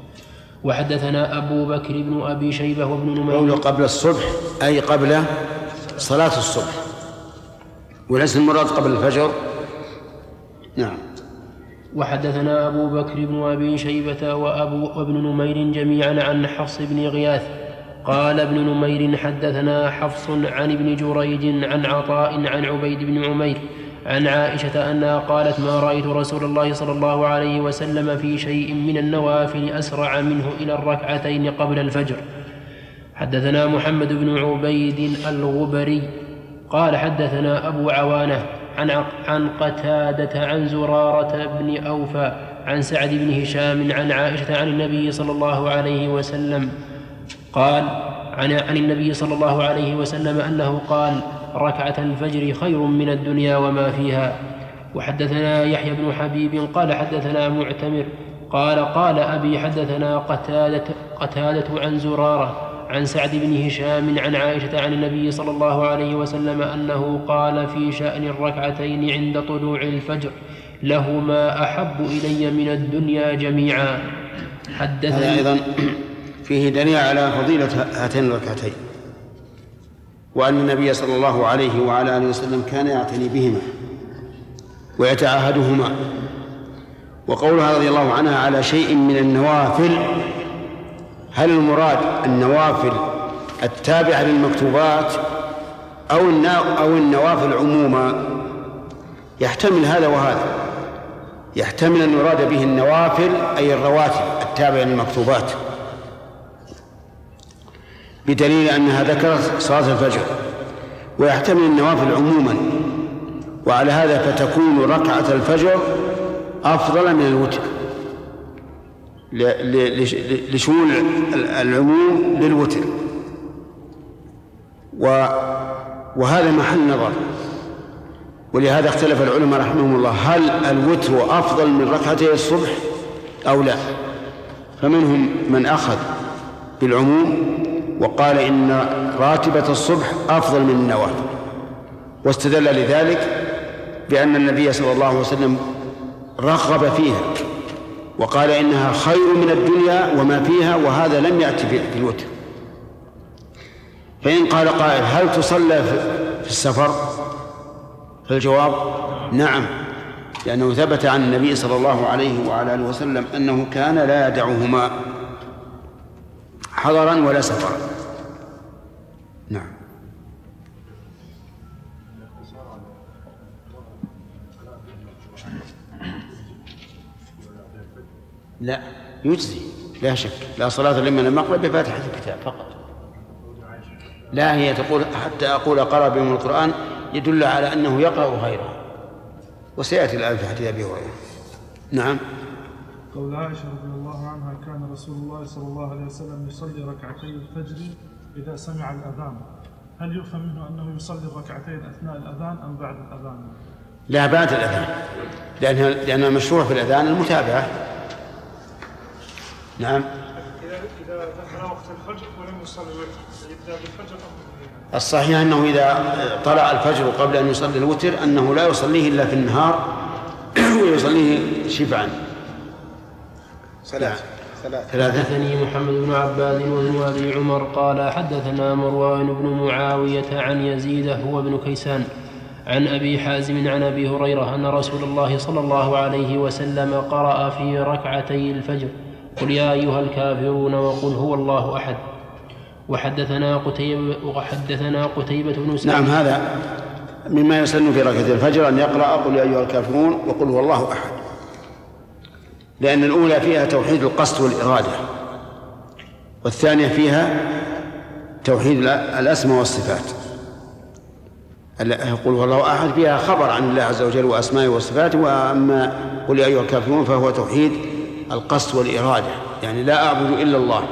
وحدثنا أبو بكر بن أبي شيبة وابن نمير. قوله قبل الصبح أي قبل صلاة الصبح وليس المراد قبل الفجر. نعم. وحدثنا أبو بكر بن أبي شيبة وأبو وابن نمير جميعا عن حفص بن غياث قال ابن نمير حدثنا حفص عن ابن جريج عن عطاء عن عبيد بن عمير عن عائشة أنها قالت ما رأيت رسول الله صلى الله عليه وسلم في شيء من النوافل أسرع منه إلى الركعتين قبل الفجر. حدثنا محمد بن عبيد الغبري قال حدثنا أبو عوانة عن عن قتادة عن زرارة بن أوفى عن سعد بن هشام عن عائشة عن النبي صلى الله عليه وسلم قال عن, عن النبي صلى الله عليه وسلم أنه قال ركعة الفجر خير من الدنيا وما فيها. وحدثنا يحيى بن حبيب قال حدثنا معتمر قال قال أبي حدثنا قتادة, قتادة عن زرارة عن سعد بن هشام عن عائشة عن النبي صلى الله عليه وسلم أنه قال في شأن الركعتين عند طلوع الفجر لهما أحب إلي من الدنيا جميعا. حدثني هذا أيضا فيه دليل على فضيلة هاتين الركعتين وأن النبي صلى الله عليه وعلى آله وسلم كان يعتني بهما ويتعاهدهما. وقولها رضي الله عنها على شيء من النوافل هل المراد النوافل التابعة للمكتوبات أو النوافل عموما؟ يحتمل هذا وهذا. يحتمل أن يراد به النوافل أي الرواتب التابعة للمكتوبات بدليل أنها ذكرت صلاة الفجر، ويحتمل النوافل عموما، وعلى هذا فتكون ركعة الفجر أفضل من الوتر لشمول العموم للوتر، وهذا محل نظر. ولهذا اختلف العلماء رحمهم الله هل الوتر أفضل من ركعتي الصبح أو لا. فمنهم من أخذ بالعموم وقال إن راتبة الصبح أفضل من النوافل، واستدل لذلك بأن النبي صلى الله عليه وسلم رغب فيها وقال إنها خير من الدنيا وما فيها، وهذا لم يأتي في الوتر. فإن قال قائل هل تصلى في السفر؟ فالجواب نعم، لأنه ثبت عن النبي صلى الله عليه وعلى آله وسلم أنه كان لا يدعهما حضرا ولا سفرا. نعم. لا يجزي لا شك، لا صلاة لمن المقرب بفاتحة الكتاب فقط. لا، هي تقول حتى أقول قرأ بهم القرآن يدل على أنه يقرأ غيره، وسيأتي الآن في حديث أبي هريرة. نعم. قول عائشة رضي الله عنها كان رسول الله صلى الله عليه وسلم يصلي ركعتي الفجر إذا سمع الأذان، هل يفهم منه أنه يصلي ركعتين أثناء الأذان أم بعد الأذان؟ لا، بعد الأذان، لأنها لأن المشروع في الأذان المتابعة. نعم. إذا دخل وقت الفجر ولم يصلي الوتر يبدأ بالفجر أم؟ الصحيح أنه إذا طلع الفجر قبل أن يصلي الوتر أنه لا يصليه إلا في النهار ويصليه شفعا. ثلاثة. حدثني محمد بن عباد وابن أبي عمر قال حدثنا مروان بن معاوية عن يزيد هو بن كيسان عن أبي حازم عن أبي هريرة أن رسول الله صلى الله عليه وسلم قرأ في ركعتي الفجر قل يا أيها الكافرون وقل هو الله أحد. وحدثنا قتيبة وحدثنا قتيبة بن سعيد. نعم، هذا مما يسن في ركعتي الفجر أن يقرأ قل يا أيها الكافرون وقل هو الله أحد، لأن الأولى فيها توحيد القصد والإرادة، والثانية فيها توحيد الأسماء والصفات. قل هو الله أحد فيها خبر عن الله عز وجل وأسمائه وصفاته، وأما قل يا أيها الكافرون فهو توحيد القصد والإرادة، يعني لا أعبد إلا الله.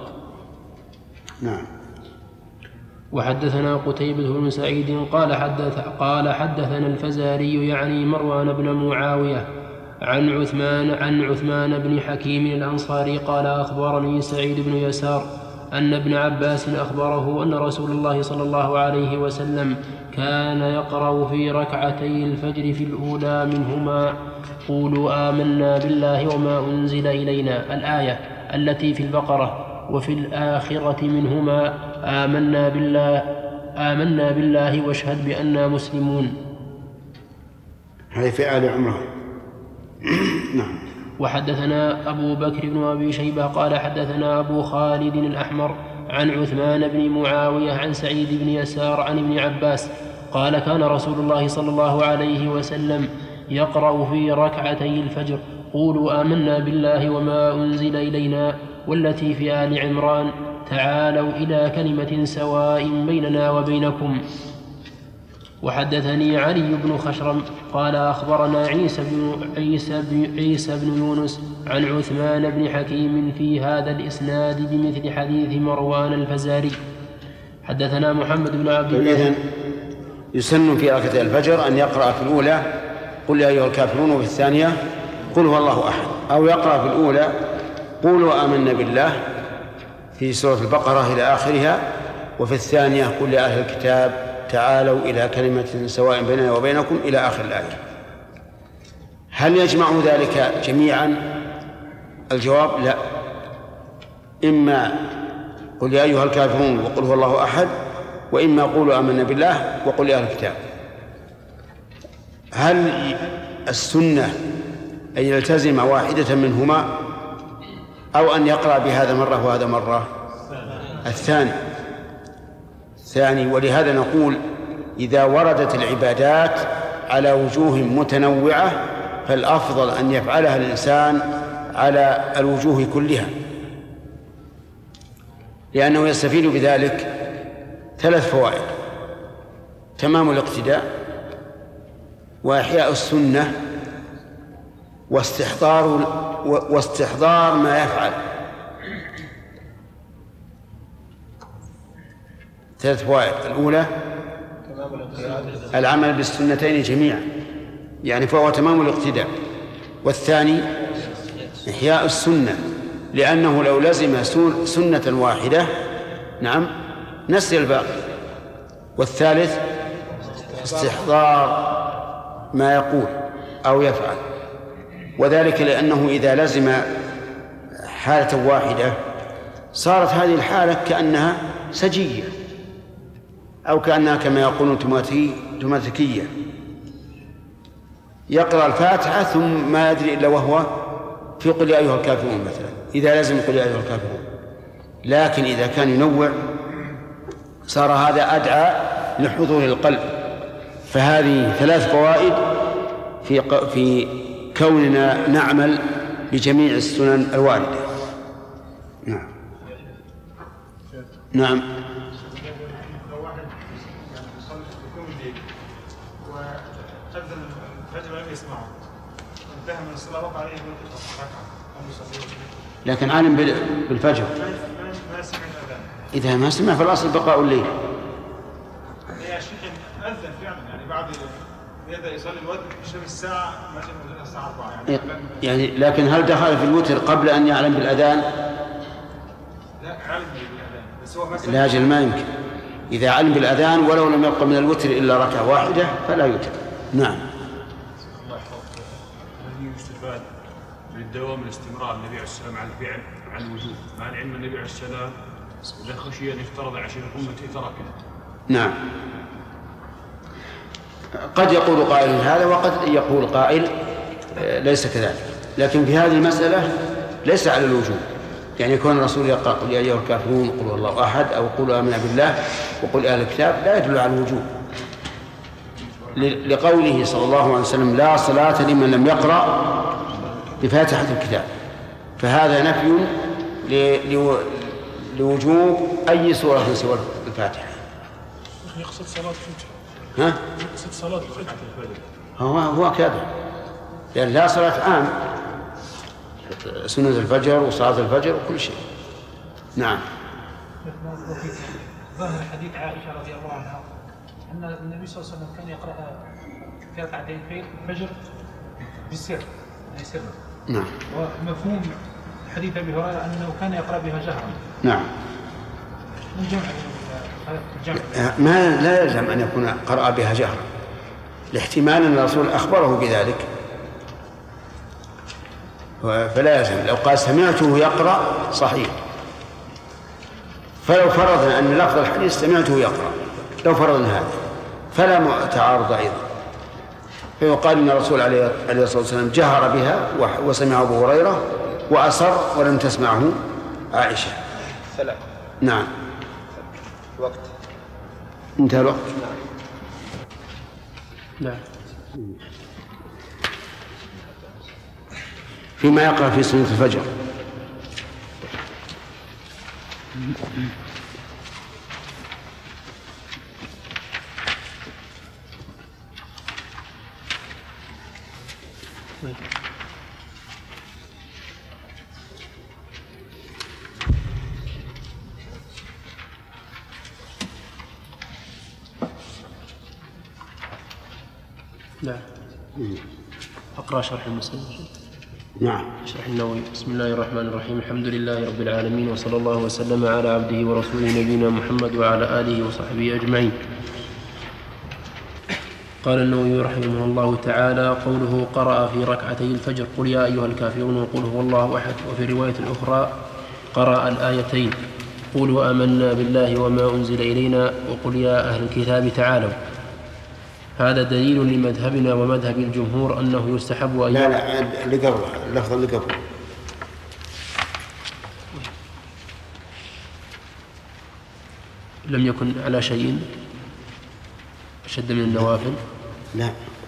نعم. وحدثنا قتيبة بن سعيد قال حدث قال حدثنا الفزاري يعني مروان بن معاوية عن عثمان عن عثمان بن حكيم الأنصاري قال أخبرني سعيد بن يسار أن ابن عباس أخبره أن رسول الله صلى الله عليه وسلم كان يقرأ في ركعتي الفجر في الأولى منهما قولوا آمنا بالله وما أنزل إلينا الآية التي في البقرة، وفي الآخرة منهما آمنا بالله آمنا بالله واشهد بأننا مسلمون. هذه في آل عمران. نعم. وحدثنا أبو بكر بن أبي شيبة قال حدثنا أبو خالد الأحمر عن عثمان بن معاوية عن سعيد بن يسار عن ابن عباس قال كان رسول الله صلى الله عليه وسلم يقرأ في ركعتي الفجر قولوا آمنا بالله وما أنزل إلينا والتي في آل عمران تعالوا إلى كلمة سواء بيننا وبينكم. وحدثني علي بن خشرم قال أخبرنا عيسى بن, عيسى بن, عيسى بن يونس عن عثمان بن حكيم في هذا الإسناد بمثل حديث مروان الفزاري. حدثنا محمد بن عبد الله. إذن يسن في ركعتي الفجر أن يقرأ في الأولى قل يا أيها الكافرون، وفي الثانية قل هو الله أحد، أو يقرأ في الأولى قولوا آمنا بالله في سورة البقرة إلى آخرها، وفي الثانية قل يا أهل الكتاب تعالوا إلى كلمة سواء بيننا وبينكم إلى آخر الآية. هل يجمع ذلك جميعا؟ الجواب لا، إما قل يا أيها الكافرون وقل هو الله أحد، وإما قولوا آمنا بالله وقل يا أهل الكتاب. هل السنة أن يلتزم واحدة منهما أو أن يقرأ بهذا مرة وهذا مرة؟ الثاني الثاني ولهذا نقول إذا وردت العبادات على وجوه متنوعة فالأفضل أن يفعلها الإنسان على الوجوه كلها، لأنه يستفيد بذلك ثلاث فوائد: تمام الاقتداء، وإحياء السنة، واستحضار واستحضار ما يفعل. ثلاث فوائد: الأولى العمل بالسنتين جميعا، يعني فهو تمام الاقتداء. والثاني إحياء السنة، لأنه لو لزم سنة واحدة نعم نسي الباقي. والثالث استحضار ما يقول أو يفعل، وذلك لأنه إذا لزم حالة واحدة صارت هذه الحالة كأنها سجية أو كأنها كما يقولون تماثيكية، يقرأ الفاتحة ثم ما يدري إلا وهو في قل يا أيها الكافرون مثلا، إذا لازم قل يا أيها الكافرون. لكن إذا كان ينوع صار هذا أدعى لحضور القلب. فهذه ثلاث فوائد في في كوننا نعمل بجميع السنن الواردة. نعم نعم وأذن الفجر ولم يسمعه انتهى من الصلاة وقع عليه ركعة أم يصلي لكن عالم بالفجر ما سمع الأذان. إذا ما سمع فالأصل بقاء الليل. يا شيخ أذن فعلا يعني بعد يبدأ يصلي الوتر في الساعة مثلا الساعة أربعة يعني, يعني لكن هل دخل في الوتر قبل أن يعلم بالأذان؟ لا علم بالأذان بس هو مثلا لا أجل ما يمكن. إذا علم بالأذان ولو لم يبق من الوتر إلا ركعة واحدة فلا يوتر. نعم. الله يحفظك. هل يستفاد من الدوام الاستمرار النبي عليه السلام على الفعل على الوجوب مع العلم النبي عليه السلام إذا خشي أن يفترض عشان أمته تركه. نعم. قد يقول قائل هذا وقد يقول قائل ليس كذلك، لكن في هذه المسألة ليس على الوجوب. يعني يكون الرسول يقرأ قل يا أيها الكافرون قل هو الله أحد أو قل آمنا بالله وقل أهل الكتاب لا يدل على الوجوب، لقوله صلى الله عليه وسلم لا صلاة لمن لم يقرأ بفاتحة الكتاب، فهذا نفي لوجوب أي سورة سوى الفاتحة. يقصد صلاة الفجر. ها؟ يقصد صلاة الفجر. هو هو كذا، لأن لا صلاة عام، سنة الفجر وصلاة الفجر وكل شيء. نعم. ظاهر حديث عائشة رضي الله عنها أن النبي صلى الله عليه وسلم كان يقرأ في ركعتين في الفجر بالسر يعني سرا. نعم. ومفهوم حديث أبي هريرة أنه كان يقرأ بها جهرا. نعم. من جمع الجمع. ما لا يلزم أن يكون قرأ بها جهرا، لاحتمال أن الرسول أخبره بذلك، فلا يلزم. لو قال سمعته يقرأ صحيح، فلو فرضنا أن لفظ الحديث سمعته يقرأ، لو فرضنا هذا فلا تعارض أيضا، فيقال أن الرسول عليه الصلاة والسلام جهر بها وسمع أبو هريرة وأصر ولم تسمعه عائشة. ثلاث. نعم. وقت انتهى الوقت. نعم. فيما يقرأ في سنة الفجر. نعم. أقرأ شرح المسلم. نعم. شرح النووي. بسم الله الرحمن الرحيم. الحمد لله رب العالمين وصلى الله وسلم على عبده ورسوله نبينا محمد وعلى آله وصحبه أجمعين. قال النووي رحمه الله تعالى: قوله قرأ في ركعتي الفجر قل يا أيها الكافرون وقل هو الله أحد. وفي الرواية الأخرى قرأ الآيتين قولوا آمنا بالله وما أنزل إلينا وقل يا أهل الكتاب تعالوا. هذا دليل لمذهبنا ومذهب الجمهور أنه يستحب أن لا لا اللي قبله اللفظ اللي قبله لم يكن على شيء أشد من النوافل. لا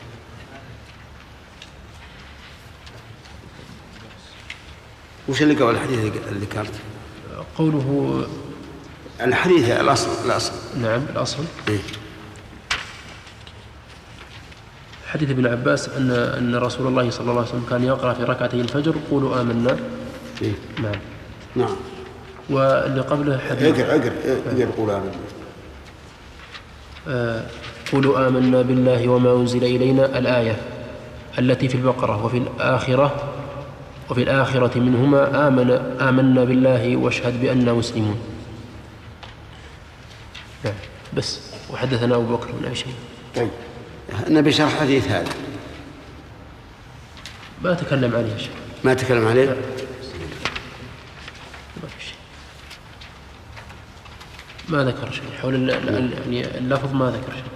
وش اللي قبل الحديث اللي ذكرت؟ قوله الحديث الأصل الأصل نعم الأصل إيه؟ حديث ابن عباس أن أن رسول الله صلى الله عليه وسلم كان يقرأ في ركعتي الفجر قولوا آمنا. إيه؟ نعم. نعم. واللي قبله حديث اقرأ اقرأ اقرأ قولوا آمنا. آه قولوا آمنا بالله وما أنزل إلينا الآية التي في البقرة وفي الآخرة وفي الآخرة منهما آمن آمنا بالله واشهد بأننا مسلمون. نعم بس. وحدثنا أبو بكر بن أبي شيبة. طيب نبي شرح حديث هذا. ما تكلم عليه شيء. ما تكلم عليه؟ ما في شيء. ما ذكر شيء حول يعني اللفظ، ما ذكر شيء.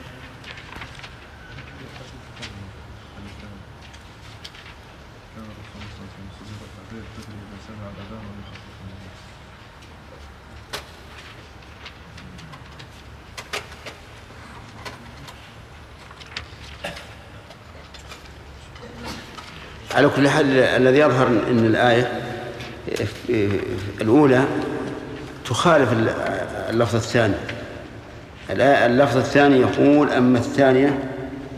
على كل حال الذي يظهر أن الآية الأولى تخالف اللفظ الثاني. اللفظ الثاني يقول أما الثانية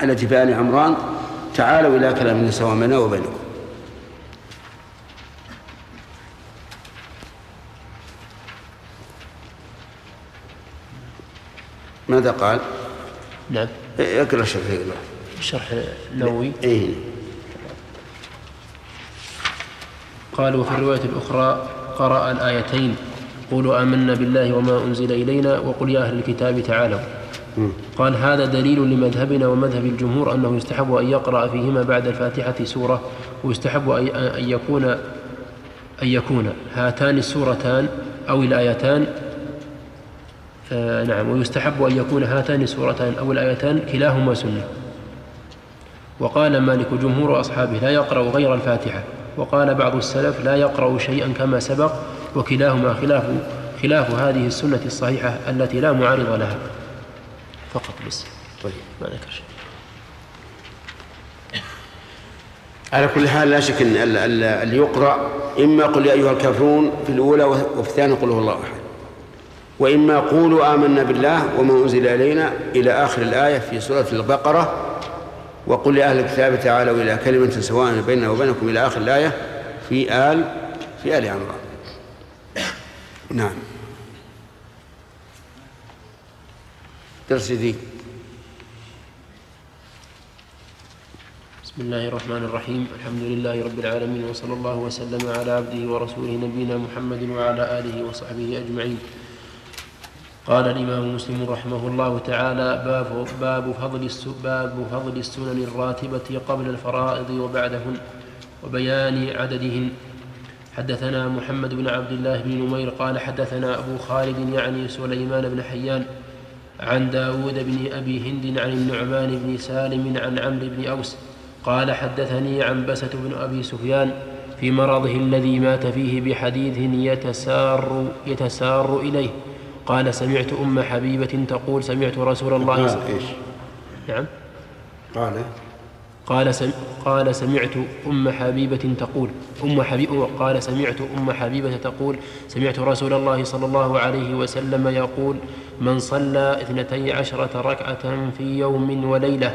التي في آل عمران: تعالوا إلى كلام سواء بيننا وبينكم. ماذا قال؟ نعم. اقرأ الشرح. الشرح النووي. إيه. قال: وفي الرواية الأخرى قرأ الآيتين: قولوا آمنا بالله وما أنزل إلينا وقل يا أهل الكتاب تعالوا. قال: هذا دليل لمذهبنا ومذهب الجمهور أنه يستحب أن يقرأ فيهما بعد الفاتحة سورة، ويستحب أن يكون أن يكون هاتان السورتان أو الآيتان آه نعم ويستحب أن يكون هاتان السورتان أو الآيتان كلاهما سنة. وقال مالك: جمهور أصحابه لا يقرأ غير الفاتحة. وقال بعض السلف: لا يقرأ شيئا كما سبق، وكلاهما خلاف خلاف هذه السنة الصحيحة التي لا معارض لها. فقط بس. طيب. ما ذكر شيء. على كل حال لا شك أن اللي يقرأ إما قل يا أيها الكافرون في الأولى، وفي الثانية قل هو الله أحد، وإما قولوا آمنا بالله وما أنزل إلينا إلى آخر الآية في سورة البقرة، وقل لأهل الكتاب تعالوا إلى كلمة سواء بيننا وبينكم إلى آخر الآية في آل في آل عمران. نعم. درس ذي. بسم الله الرحمن الرحيم. الحمد لله رب العالمين، وصلى الله وسلم على عبده ورسوله نبينا محمد وعلى آله وصحبه أجمعين. قال الإمام مسلم رحمه الله تعالى: باب باب فضل باب فضل السنن الراتبة قبل الفرائض وبعدهن وبيان عددهن. حدثنا محمد بن عبد الله بن نمير قال حدثنا أبو خالد يعني سليمان بن حيان عن داود بن أبي هند عن النعمان بن سالم عن عمرو بن أوس قال حدثني عنبسة بن أبي سفيان في مرضه الذي مات فيه بحديث يتسار, يتسار إليه. قال: سمعت أم حبيبة تقول: سمعت رسول الله صلى الله عليه وسلم. نعم. قال قال, سم... قال سمعت أم حبيبة تقول أم حبيبة قال سمعت أم حبيبة تقول: سمعت رسول الله صلى الله عليه وسلم يقول: من صلى اثنتي عشرة ركعة في يوم وليلة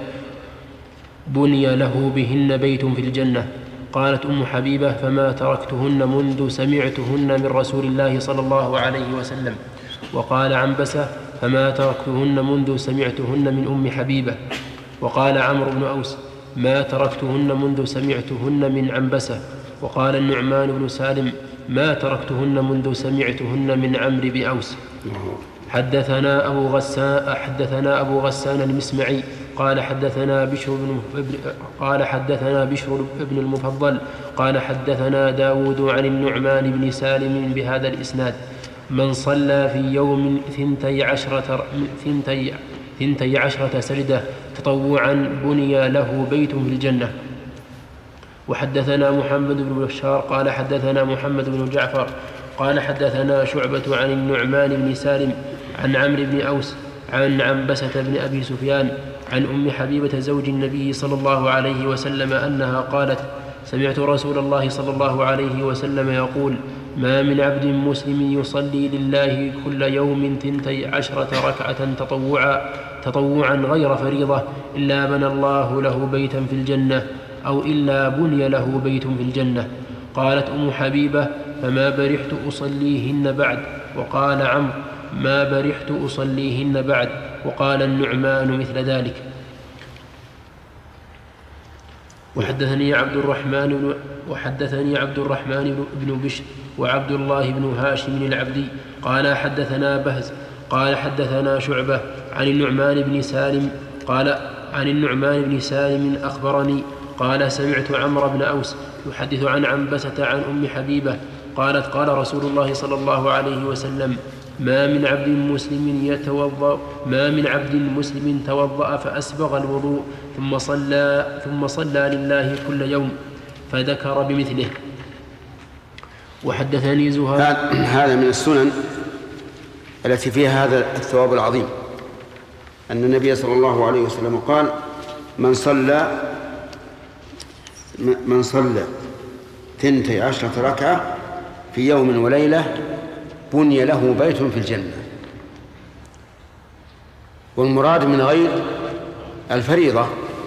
بني له بهن بيت في الجنة. قالت أم حبيبة: فما تركتهن منذ سمعتهن من رسول الله صلى الله عليه وسلم. وقال عنبسة: فما تركتهن منذ سمعتهن من أم حبيبة. وقال عمرو بن أوس: ما تركتهن منذ سمعتهن من عنبسة. وقال النعمان بن سالم: ما تركتهن منذ سمعتهن من عمرو بن أوس. حدثنا أبو غسان حدثنا أبو غسان المسمعي قال حدثنا بشر بن قال حدثنا بشر بن المفضل قال حدثنا داود عن النعمان بن سالم بهذا الإسناد: من صلى في يوم ثنتي عشرة ثنتي ثنتي عشرة سجدة تطوعا بني له بيت في الجنة. وحدثنا محمد بن بشار قال حدثنا محمد بن جعفر قال حدثنا شعبة عن النعمان بن سالم عن عمرو بن أوس عن عنبسة بن أبي سفيان عن أم حبيبة زوج النبي صلى الله عليه وسلم أنها قالت: سمعت رسول الله صلى الله عليه وسلم يقول: ما من عبد مسلم يصلي لله كل يوم ثنتي عشرة ركعة تطوعا, تطوعا غير فريضة إلا بنى الله له بيتا في الجنة أو إلا بني له بيت في الجنة. قالت أم حبيبة: فما برحت أصليهن بعد. وقال عمرو: ما برحت أصليهن بعد. وقال النعمان مثل ذلك. وحدثني عبد الرحمن وحدثني عبد الرحمن بن بشر وعبد الله بن هاشم العبدي قال حدثنا بهز قال حدثنا شعبة عن النعمان بن سالم قال عن النعمان بن سالم أخبرني قال: سمعت عمرو بن أوس يحدث عن عنبسة عن أم حبيبة قالت: قال رسول الله صلى الله عليه وسلم: ما من عبد مسلم يتوضأ ما من عبد مسلم توضأ فأسبغ الوضوء ثم صلى ثم صلى لله كل يوم، فذكر بمثله. وحدثني زهير. هذا من السنن التي فيها هذا الثواب العظيم، أن النبي صلى الله عليه وسلم قال: من صلى من صلى ثنتي عشرة ركعة في يوم وليلة بني له بيت في الجنة. والمراد من غير الفريضة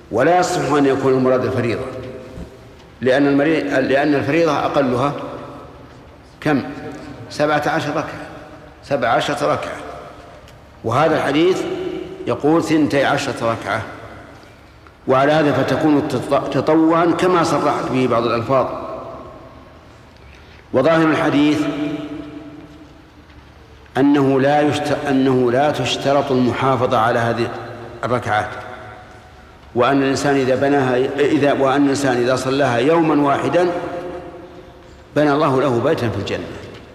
ولا يصح أن يكون المراد الفريضة، لأن المريض لأن الفريضة أقلها كم؟ سبعة عشر ركعة سبع عشرة ركعة، وهذا الحديث يقول ثنتي عشرة ركعة، وعلى هذا فتكون تطوعا كما صرحت به بعض الألفاظ. وظاهر الحديث أنه لا يشت... أنه لا تشترط المحافظة على هذه الركعات، وأن الإنسان إذا بناها إذا وأن الإنسان إذا صلاها يوما واحدا بنى الله له بيتا في الجنة.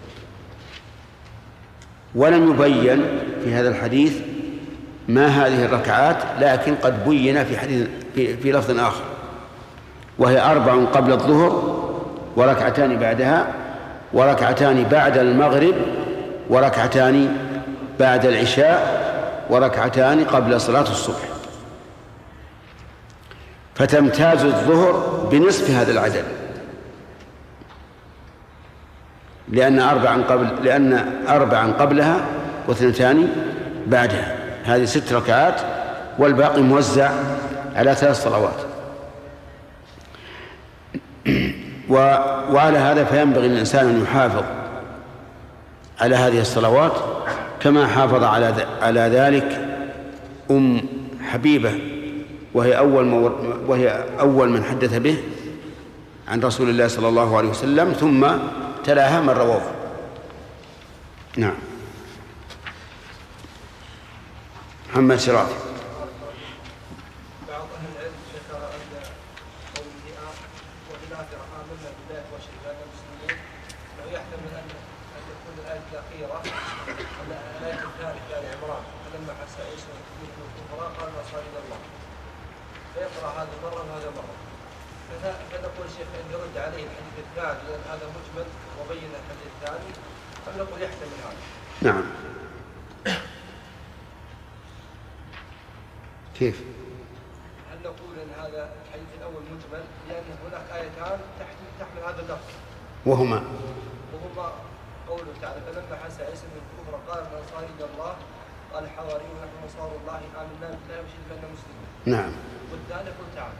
ولم يبين في هذا الحديث ما هذه الركعات، لكن قد بين في حديث في, في لفظ آخر، وهي أربع قبل الظهر وركعتان بعدها وركعتان بعد المغرب وركعتان بعد العشاء وركعتان قبل صلاة الصبح. فتمتاز الظهر بنصف هذا العدد، لأن أربعا قبل لأن أربعا قبلها واثنتان بعدها، هذه ست ركعات، والباقي موزع على ثلاث صلوات. وعلى هذا فينبغي للإنسان أن يحافظ على هذه الصلوات كما حافظ على على ذلك أم حبيبة، وهي أول وهي أول من حدث به عن رسول الله صلى الله عليه وسلم، ثم تلاها من رواه. نعم. محمد شرافي. بعض أهل العلم ذكر أن قوله وبنات رحامنا بداية وشهداء المسلمين، لو يحتمل أن أن تكون الآية الأخيرة أن الآية الثالثة آل عمران فلما حس عيسى منهم الكفراء قال ما صار إلى الله، فيقرأ هذا مرة وهذا مرة، فنقول شيخ أن يرد عليه الحديث الثاني لأن هذا مجمل وبين الحديث الثاني، أم نقول يحتمل هذا؟ نعم. كيف؟ هل نقول ان هذا الحديث الاول مجمل لان هناك ايتان تحمل تحمل هذا اللفظ وهما وهما قوله تعالى فلما حس عيسى من الكفر قال الانصار الى الله قال الحواريون نحن انصار الله امنا بالله وشهدنا بان مسلمون. نعم. والثاني قل تعالى.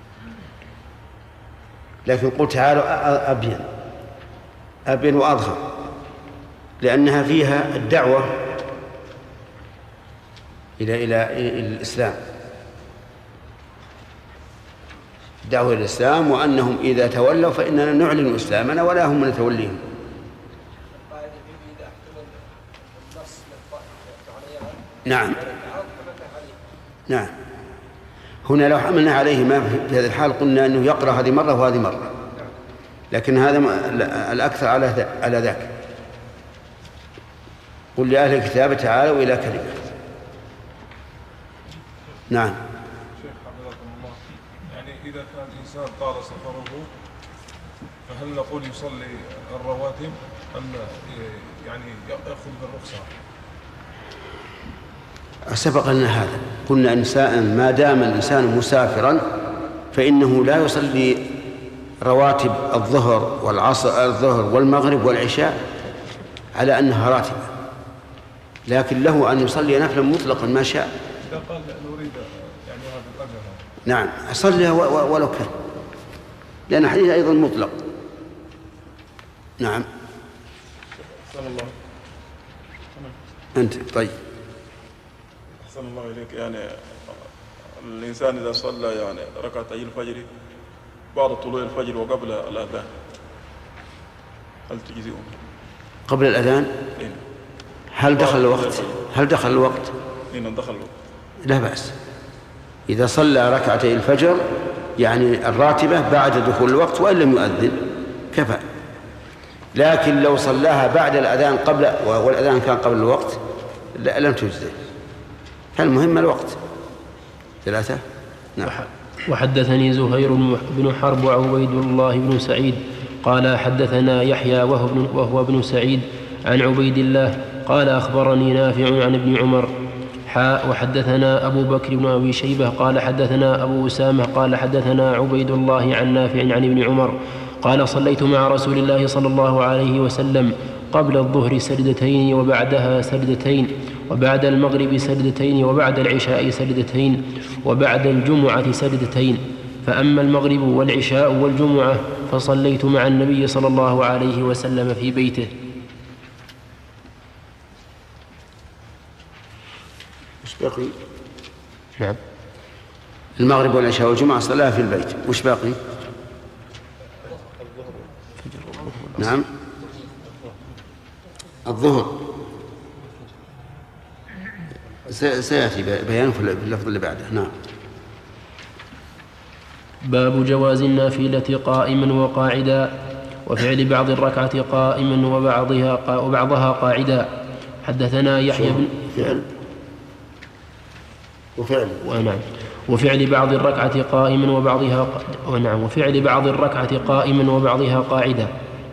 لكن قل تعالوا أبين أبين وأظهر، لأنها فيها الدعوة إلى إلى إلى الإسلام، دعوة إلى الإسلام، وأنهم إذا تولوا فإننا نعلن إسلامنا ولا هم نتوليهم. نعم. نعم. هنا لو حملنا عليه ما في هذه الحال قلنا أنه يقرأ هذه مرة وهذه مرة، لكن هذا الأكثر على على ذاك. قل لأهل الكتاب تعالوا إلى كلمة. نعم. شيخ حفظكم الله، يعني إذا كان الإنسان طال سفره فهل نقول يصلي الرواتب أم يعني يأخذ بالرخصة؟ سبق لنا هذا، قلنا إنسان ما دام الإنسان مسافرا فإنه لا يصلي رواتب الظهر والعصر الظهر والمغرب والعشاء على أنها راتبة، لكن له أن يصلي نفلا مطلقا ما شاء. إذا قال نريد يعني هذا الأجر. نعم، صليها ولو كان، لأن الحديث أيضا مطلق. نعم. أحسن الله. أنت طيب. أحسن الله إليك. يعني الإنسان إذا صلى يعني ركعتي الفجر بعد طلوع الفجر وقبل الأذان هل تجزئه؟ قبل الأذان؟ إيه. هل دخل الوقت؟ هل دخل الوقت؟ إيه دخل الوقت. لا بأس. إذا صلى ركعتي الفجر يعني الراتبة بعد دخول الوقت وإن لم يؤذن كفى. لكن لو صلاها بعد الأذان قبل والأذان كان قبل الوقت لم تجزئ. المهم الوقت. ثلاثة. نعم. وحدثني زهير بن حرب وعبيد الله بن سعيد قال حدثنا يحيى وهو ابن, وهو ابن سعيد عن عبيد الله قال أخبرني نافع عن ابن عمر حاء وحدثنا أبو بكر بن أبي شيبة قال حدثنا أبو أسامة قال حدثنا عبيد الله عن نافع عن ابن عمر قال صليت مع رسول الله صلى الله عليه وسلم قبل الظهر سجدتين وبعدها سجدتين وبعد المغرب سجدتين وبعد العشاء سجدتين وبعد الجمعة سجدتين. فأما المغرب والعشاء والجمعة فصليت مع النبي صلى الله عليه وسلم في بيته. وش باقي؟ نعم. المغرب والعشاء والجمعة صلاها في البيت. وش باقي؟ نعم. الظهر سيأتي بيانه في اللفظ اللي بعده. نعم. باب جواز النافلة قائما وقاعدا وفعل بعض الركعة قائما وبعضها وبعضها قاعدا. حدثنا يحيى بن فعل وفعل ونعم وفعل بعض الركعة قائما وبعضها ونعم وفعل بعض الركعة قائما وبعضها قاعدا.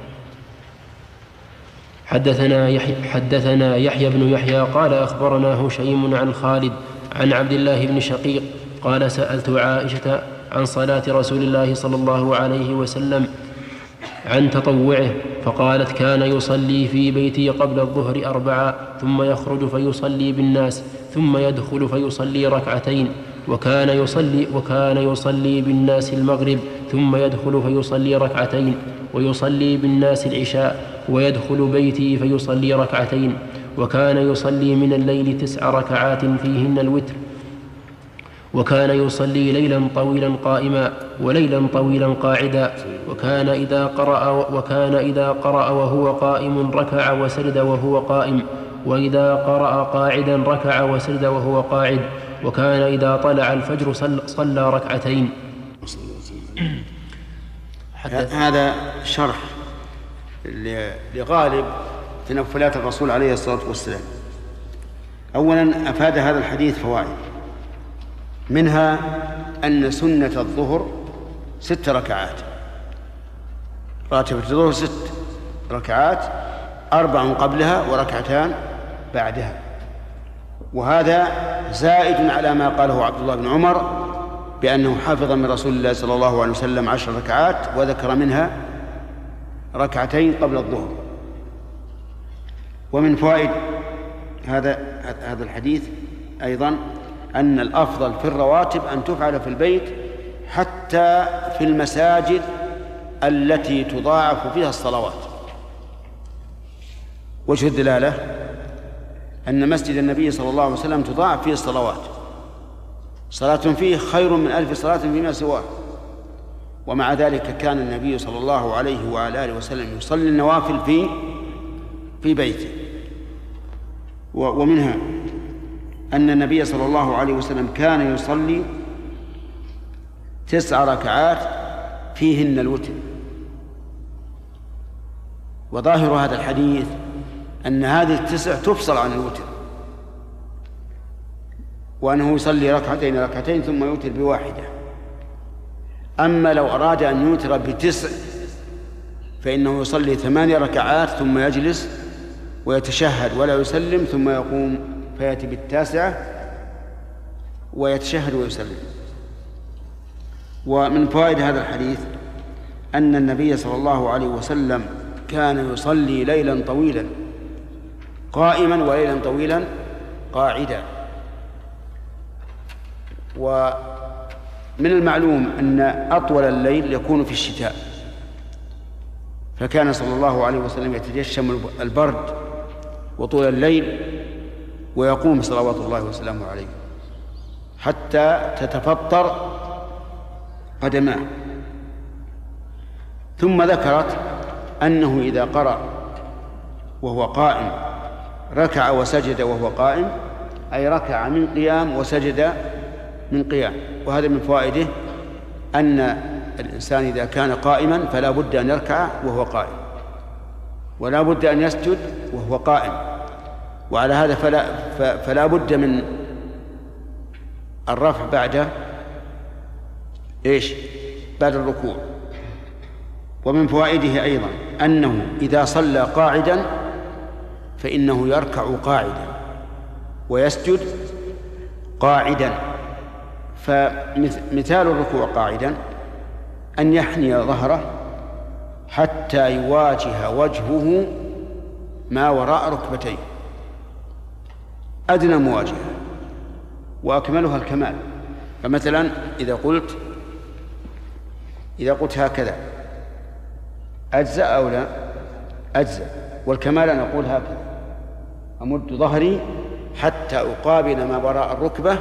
حدثنا يحيى, حدثنا يحيى بن يحيى قال أخبرنا هشيم عن خالد عن عبد الله بن شقيق قال سألت عائشة عن صلاة رسول الله صلى الله عليه وسلم عن تطوعه فقالت كان يصلي في بيتي قبل الظهر أربعة ثم يخرج فيصلي بالناس ثم يدخل فيصلي ركعتين وكان يصلي, وكان يصلي بالناس المغرب ثم يدخل فيصلي ركعتين ويصلي بالناس العشاء ويدخل بيتي فيصلي ركعتين وكان يصلي من الليل تسع ركعات فيهن الوتر وكان يصلي ليلا طويلا قائما وليلا طويلا قاعدا وكان إذا قرأ وكان إذا قرأ وهو قائم ركع وسجد وهو قائم وإذا قرأ قاعدا ركع وسجد وهو قاعد وكان إذا طلع الفجر صلى ركعتين. هذا شرح لغالب تنفلات الرسول عليه الصلاة والسلام. أولا أفاد هذا الحديث فوائد، منها أن سنة الظهر ست ركعات، راتبة الظهر ست ركعات، أربع قبلها وركعتان بعدها، وهذا زائد على ما قاله عبد الله بن عمر بأنه حافظ من رسول الله صلى الله عليه وسلم عشر ركعات وذكر منها ركعتين قبل الظهر. ومن فوائد هذا هذا الحديث أيضا أن الأفضل في الرواتب أن تفعل في البيت حتى في المساجد التي تضاعف فيها الصلوات. وجه الدلالة أن مسجد النبي صلى الله عليه وسلم تضاعف فيه الصلوات، صلاة فيه خير من ألف صلاة فيما سواه، ومع ذلك كان النبي صلى الله عليه وعلى آله وسلم يصلي النوافل في في بيته. ومنها أن النبي صلى الله عليه وسلم كان يصلي تسع ركعات فيهن الوتر. وظاهر هذا الحديث أن هذه التسع تفصل عن الوتر، وأنه يصلي ركعتين ركعتين ثم يوتر بواحدة. أما لو أراد أن يوتر بتسع فإنه يصلي ثماني ركعات ثم يجلس ويتشهد ولا يسلم ثم يقوم فيأتي بالتاسعة ويتشهد ويسلم. ومن فوائد هذا الحديث أن النبي صلى الله عليه وسلم كان يصلي ليلا طويلا قائما وليلا طويلا قاعدا. ومن المعلوم أن أطول الليل يكون في الشتاء، فكان صلى الله عليه وسلم يتجشم البرد وطول الليل ويقوم صلوات الله وسلامه عليه حتى تتفطر قدماه. ثم ذكرت أنه إذا قرأ وهو قائم ركع وسجد وهو قائم، أي ركع من قيام وسجد من قيام. وهذا من فوائده أن الإنسان إذا كان قائما فلا بد أن يركع وهو قائم، ولا بد أن يسجد وهو قائم، وعلى هذا فلا, فلا بد من الرفع بعد إيش؟ بعد الركوع. ومن فوائده أيضا أنه إذا صلى قاعدا فإنه يركع قاعدا ويسجد قاعدا. فمثال الركوع قاعدا أن يحني ظهره حتى يواجه وجهه ما وراء ركبتيه، أدنى مواجهة وأكملها الكمال. فمثلا إذا قلت إذا قلت هكذا أجزأ أو لا أجزأ، والكمال أن أقول هكذا أمد ظهري حتى أقابل ما وراء الركبة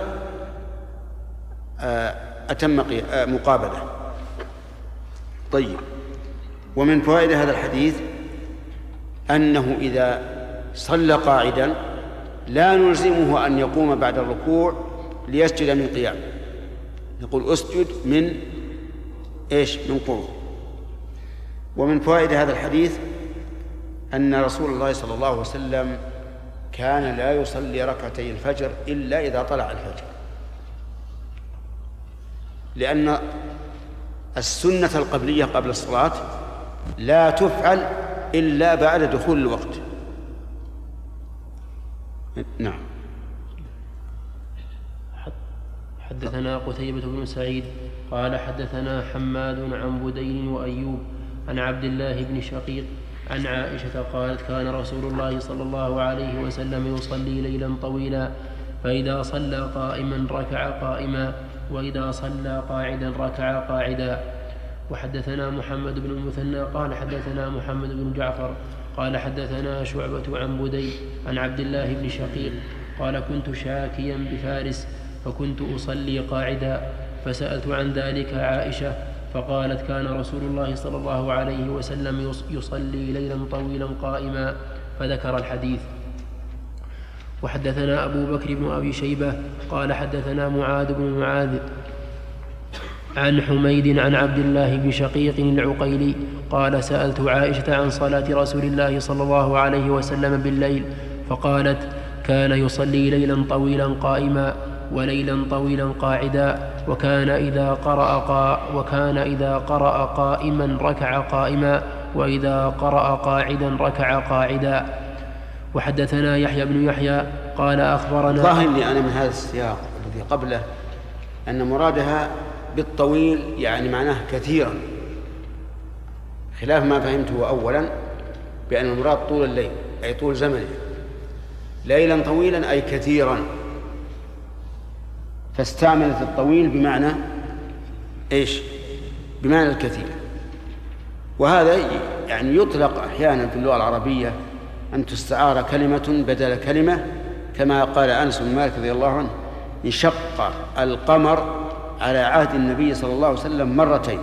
أتم مقابلة. طيب، ومن فوائد هذا الحديث أنه إذا صلى قاعدا لا نلزمه أن يقوم بعد الركوع ليسجد من قيام، نقول أسجد من إيش؟ من قعود. ومن فوائد هذا الحديث أن رسول الله صلى الله عليه وسلم كان لا يصلي ركعتي الفجر إلا إذا طلع الفجر، لأن السنة القبلية قبل الصلاة لا تفعل إلا بعد دخول الوقت. نعم. حدثنا قتيبة بن سعيد قال حدثنا حماد عن بدين وأيوب عن عبد الله بن شقيق عن عائشة قالت كان رسول الله صلى الله عليه وسلم يصلي ليلا طويلا، فإذا صلى قائما ركع قائما، وإذا صلى قاعدا ركع قاعدا. وحدثنا محمد بن المثنى قال حدثنا محمد بن جعفر قال حدثنا شعبة عن بدي عن عبد الله بن شقيق قال كنت شاكيا بفارس فكنت أصلي قاعدا، فسألت عن ذلك عائشة فقالت كان رسول الله صلى الله عليه وسلم يصلي ليلا طويلا قائما، فذكر الحديث. وحدثنا أبو بكر بن أبي شيبة قال حدثنا معاذ بن معاذ عن حميد عن عبد الله بن شقيق العقيلي قال سألت عائشة عن صلاة رسول الله صلى الله عليه وسلم بالليل فقالت كان يصلي ليلا طويلا قائما وليلا طويلا قاعدا، وكان إذا قرأ, قا وكان إذا قرأ قائما ركع قائما، وإذا قرأ قاعدا ركع قاعدا. وحدثنا يحيى بن يحيى قال أخبرنا ظاهر لي أنا من هذا السياق الذي قبله أن مرادها بالطويل يعني معناه كثيرا، خلاف ما فهمته أولا بأن المراد طول الليل أي طول زمنه، ليلا طويلا أي كثيرا، فاستعملت الطويل بمعنى إيش؟ بمعنى الكثير. وهذا يعني يطلق أحيانا في اللغة العربية أن تستعار كلمة بدل كلمة، كما قال أنس بن مالك رضي الله عنه انشق القمر على عهد النبي صلى الله عليه وسلم مرتين.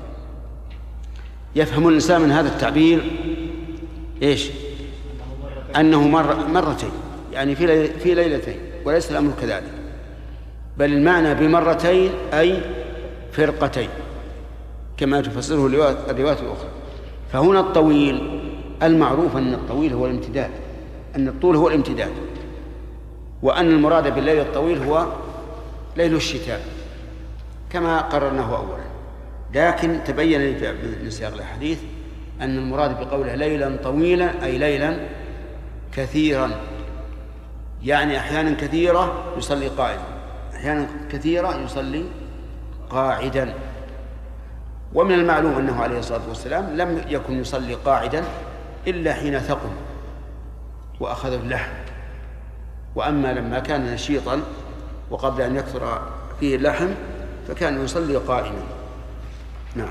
يفهم الإنسان من هذا التعبير إيش؟ أنه مر مرتين يعني في في ليلتين، وليس الأمر كذلك، بل المعنى بمرتين أي فرقتين كما تفسره الروايات الأخرى. فهنا الطويل المعروف أن الطويل هو الامتداد، أن الطول هو الامتداد، وأن المراد بالليل الطويل هو ليل الشتاء كما قررناه أولا. لكن تبين لي من سياق الحديث أن المراد بقوله ليلا طويلا أي ليلا كثيرا، يعني أحيانا كثيرة يصلي قائما، أحيانا كثيرة يصلي قاعدا. ومن المعلوم أنه عليه الصلاة والسلام لم يكن يصلي قاعدا إلا حين ثقل وأخذ اللحم، وأما لما كان نشيطا وقبل أن يكثر فيه اللحم فكان يصلي قائما. نعم.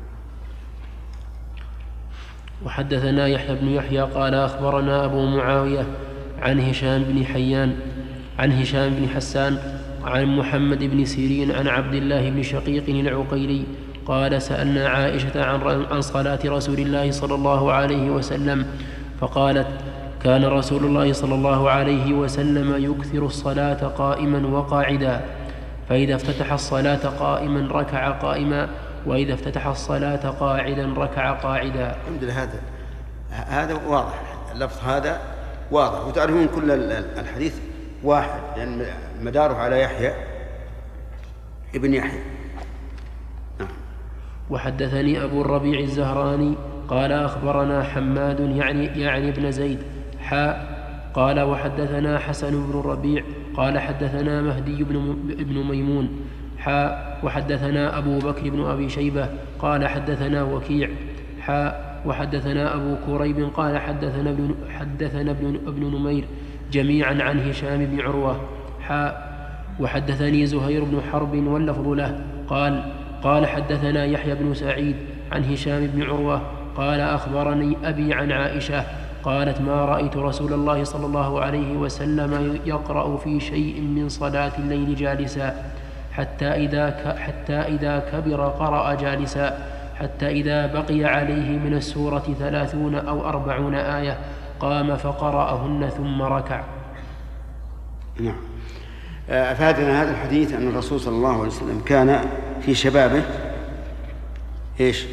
وحدثنا يحيى بن يحيى قال أخبرنا أبو معاوية عن هشام بن حيان عن هشام بن حسان عن محمد بن سيرين عن عبد الله بن شقيق العقيلي قال سألنا عائشة عن عن صلاة رسول الله صلى الله عليه وسلم فقالت كان رسول الله صلى الله عليه وسلم يكثر الصلاة قائما وقاعدا، فإذا افتتح الصلاة قائما ركع قائما، وإذا افتتح الصلاة قاعدا ركع قاعدا. الحمد لله، هذا هذا واضح، اللفظ هذا واضح، وتعرفون كل الحديث واحد لأن مداره على يحيى ابن يحيى. نعم. وحدثني أبو الربيع الزهراني قال أخبرنا حماد يعني يعني ابن زيد حاء قال وحدثنا حسن بن الربيع قال حدثنا مهدي بن ابن ميمون حاء وحدثنا أبو بكر بن أبي شيبة قال حدثنا وكيع حاء وحدثنا أبو كريب قال حدثنا ابن حدثنا ابن ابن نمير جميعا عن هشام بن عروة. حاء وحدثني زهير بن حرب واللفظ له قال قال حدثنا يحيى بن سعيد عن هشام بن عروة قال أخبرني أبي عن عائشة قالت ما رأيت رسول الله صلى الله عليه وسلم يقرأ في شيء من صلاة الليل جالسا حتى إذا, حتى إذا كبر قرأ جالسا حتى إذا بقي عليه من السورة ثلاثون أو أربعون آية قام فقرأهن ثم ركع. نعم. أفادنا هذا الحديث أن الرسول صلى الله عليه وسلم كان في شبابه إيش؟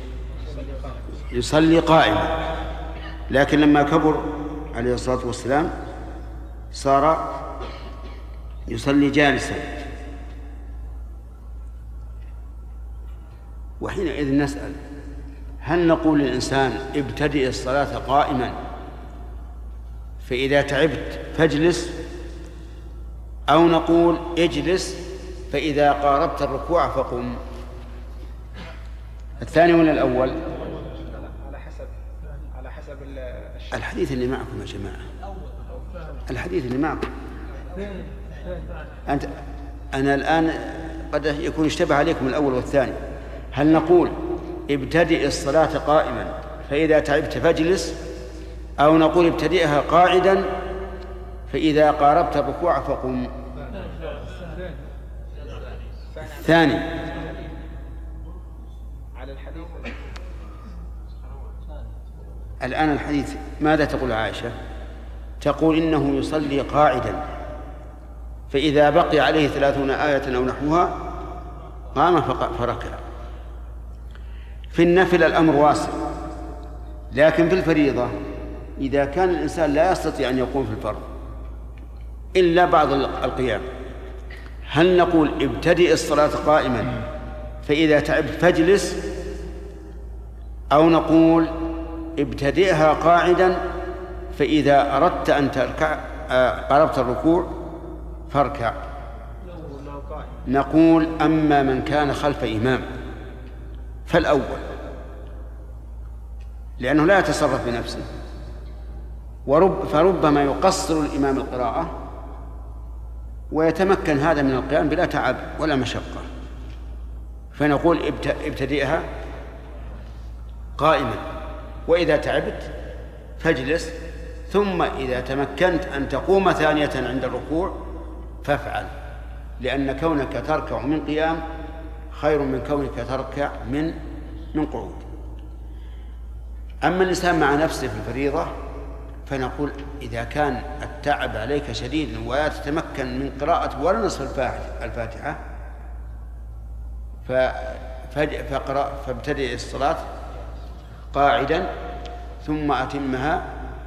يصلي قائما، لكن لما كبر عليه الصلاة والسلام صار يصلي جالسا. وحينئذ نسأل هل نقول للإنسان ابتدئ الصلاة قائما فإذا تعبت فاجلس، أو نقول اجلس فإذا قاربت الركوع فقم؟ الثاني ولا الأول؟ على حسب على حسب الحديث اللي معكم يا جماعة، الحديث اللي معكم. أنت أنا الآن قد يكون اشتبه عليكم الأول والثاني. هل نقول ابتدئ الصلاة قائما فإذا تعبت فاجلس، أو نقول ابتدئها قاعدا فإذا قاربت الركوع فقم؟ الثاني. على الحديث الآن الحديث ماذا تقول عائشة؟ تقول إنه يصلي قاعدا فإذا بقي عليه ثلاثون آية أو نحوها قام فركع. في النفل الأمر واسع، لكن في الفريضة إذا كان الإنسان لا يستطيع أن يقوم في الفرض إلا بعض القيام، هل نقول ابتدئ الصلاة قائما فإذا تعبت فاجلس، أو نقول ابتدئها قاعدا فإذا أردت أن تركع قربت الركوع فاركع؟ نقول أما من كان خلف إمام فالأول، لأنه لا يتصرف بنفسه، ورب فربما يقصر الإمام القراءة ويتمكن هذا من القيام بلا تعب ولا مشقة، فنقول ابتدئها قائما، وإذا تعبت فاجلس، ثم إذا تمكنت أن تقوم ثانية عند الركوع فافعل، لأن كونك تركع من قيام خير من كونك تركع من من قعود. أما الإنسان مع نفسه في الفريضة فنقول إذا كان التعب عليك شديد ولا تتمكن من قراءة ولا نصف الفاتحة فاقرأ فابتدئ الصلاة قاعدا ثم أتمها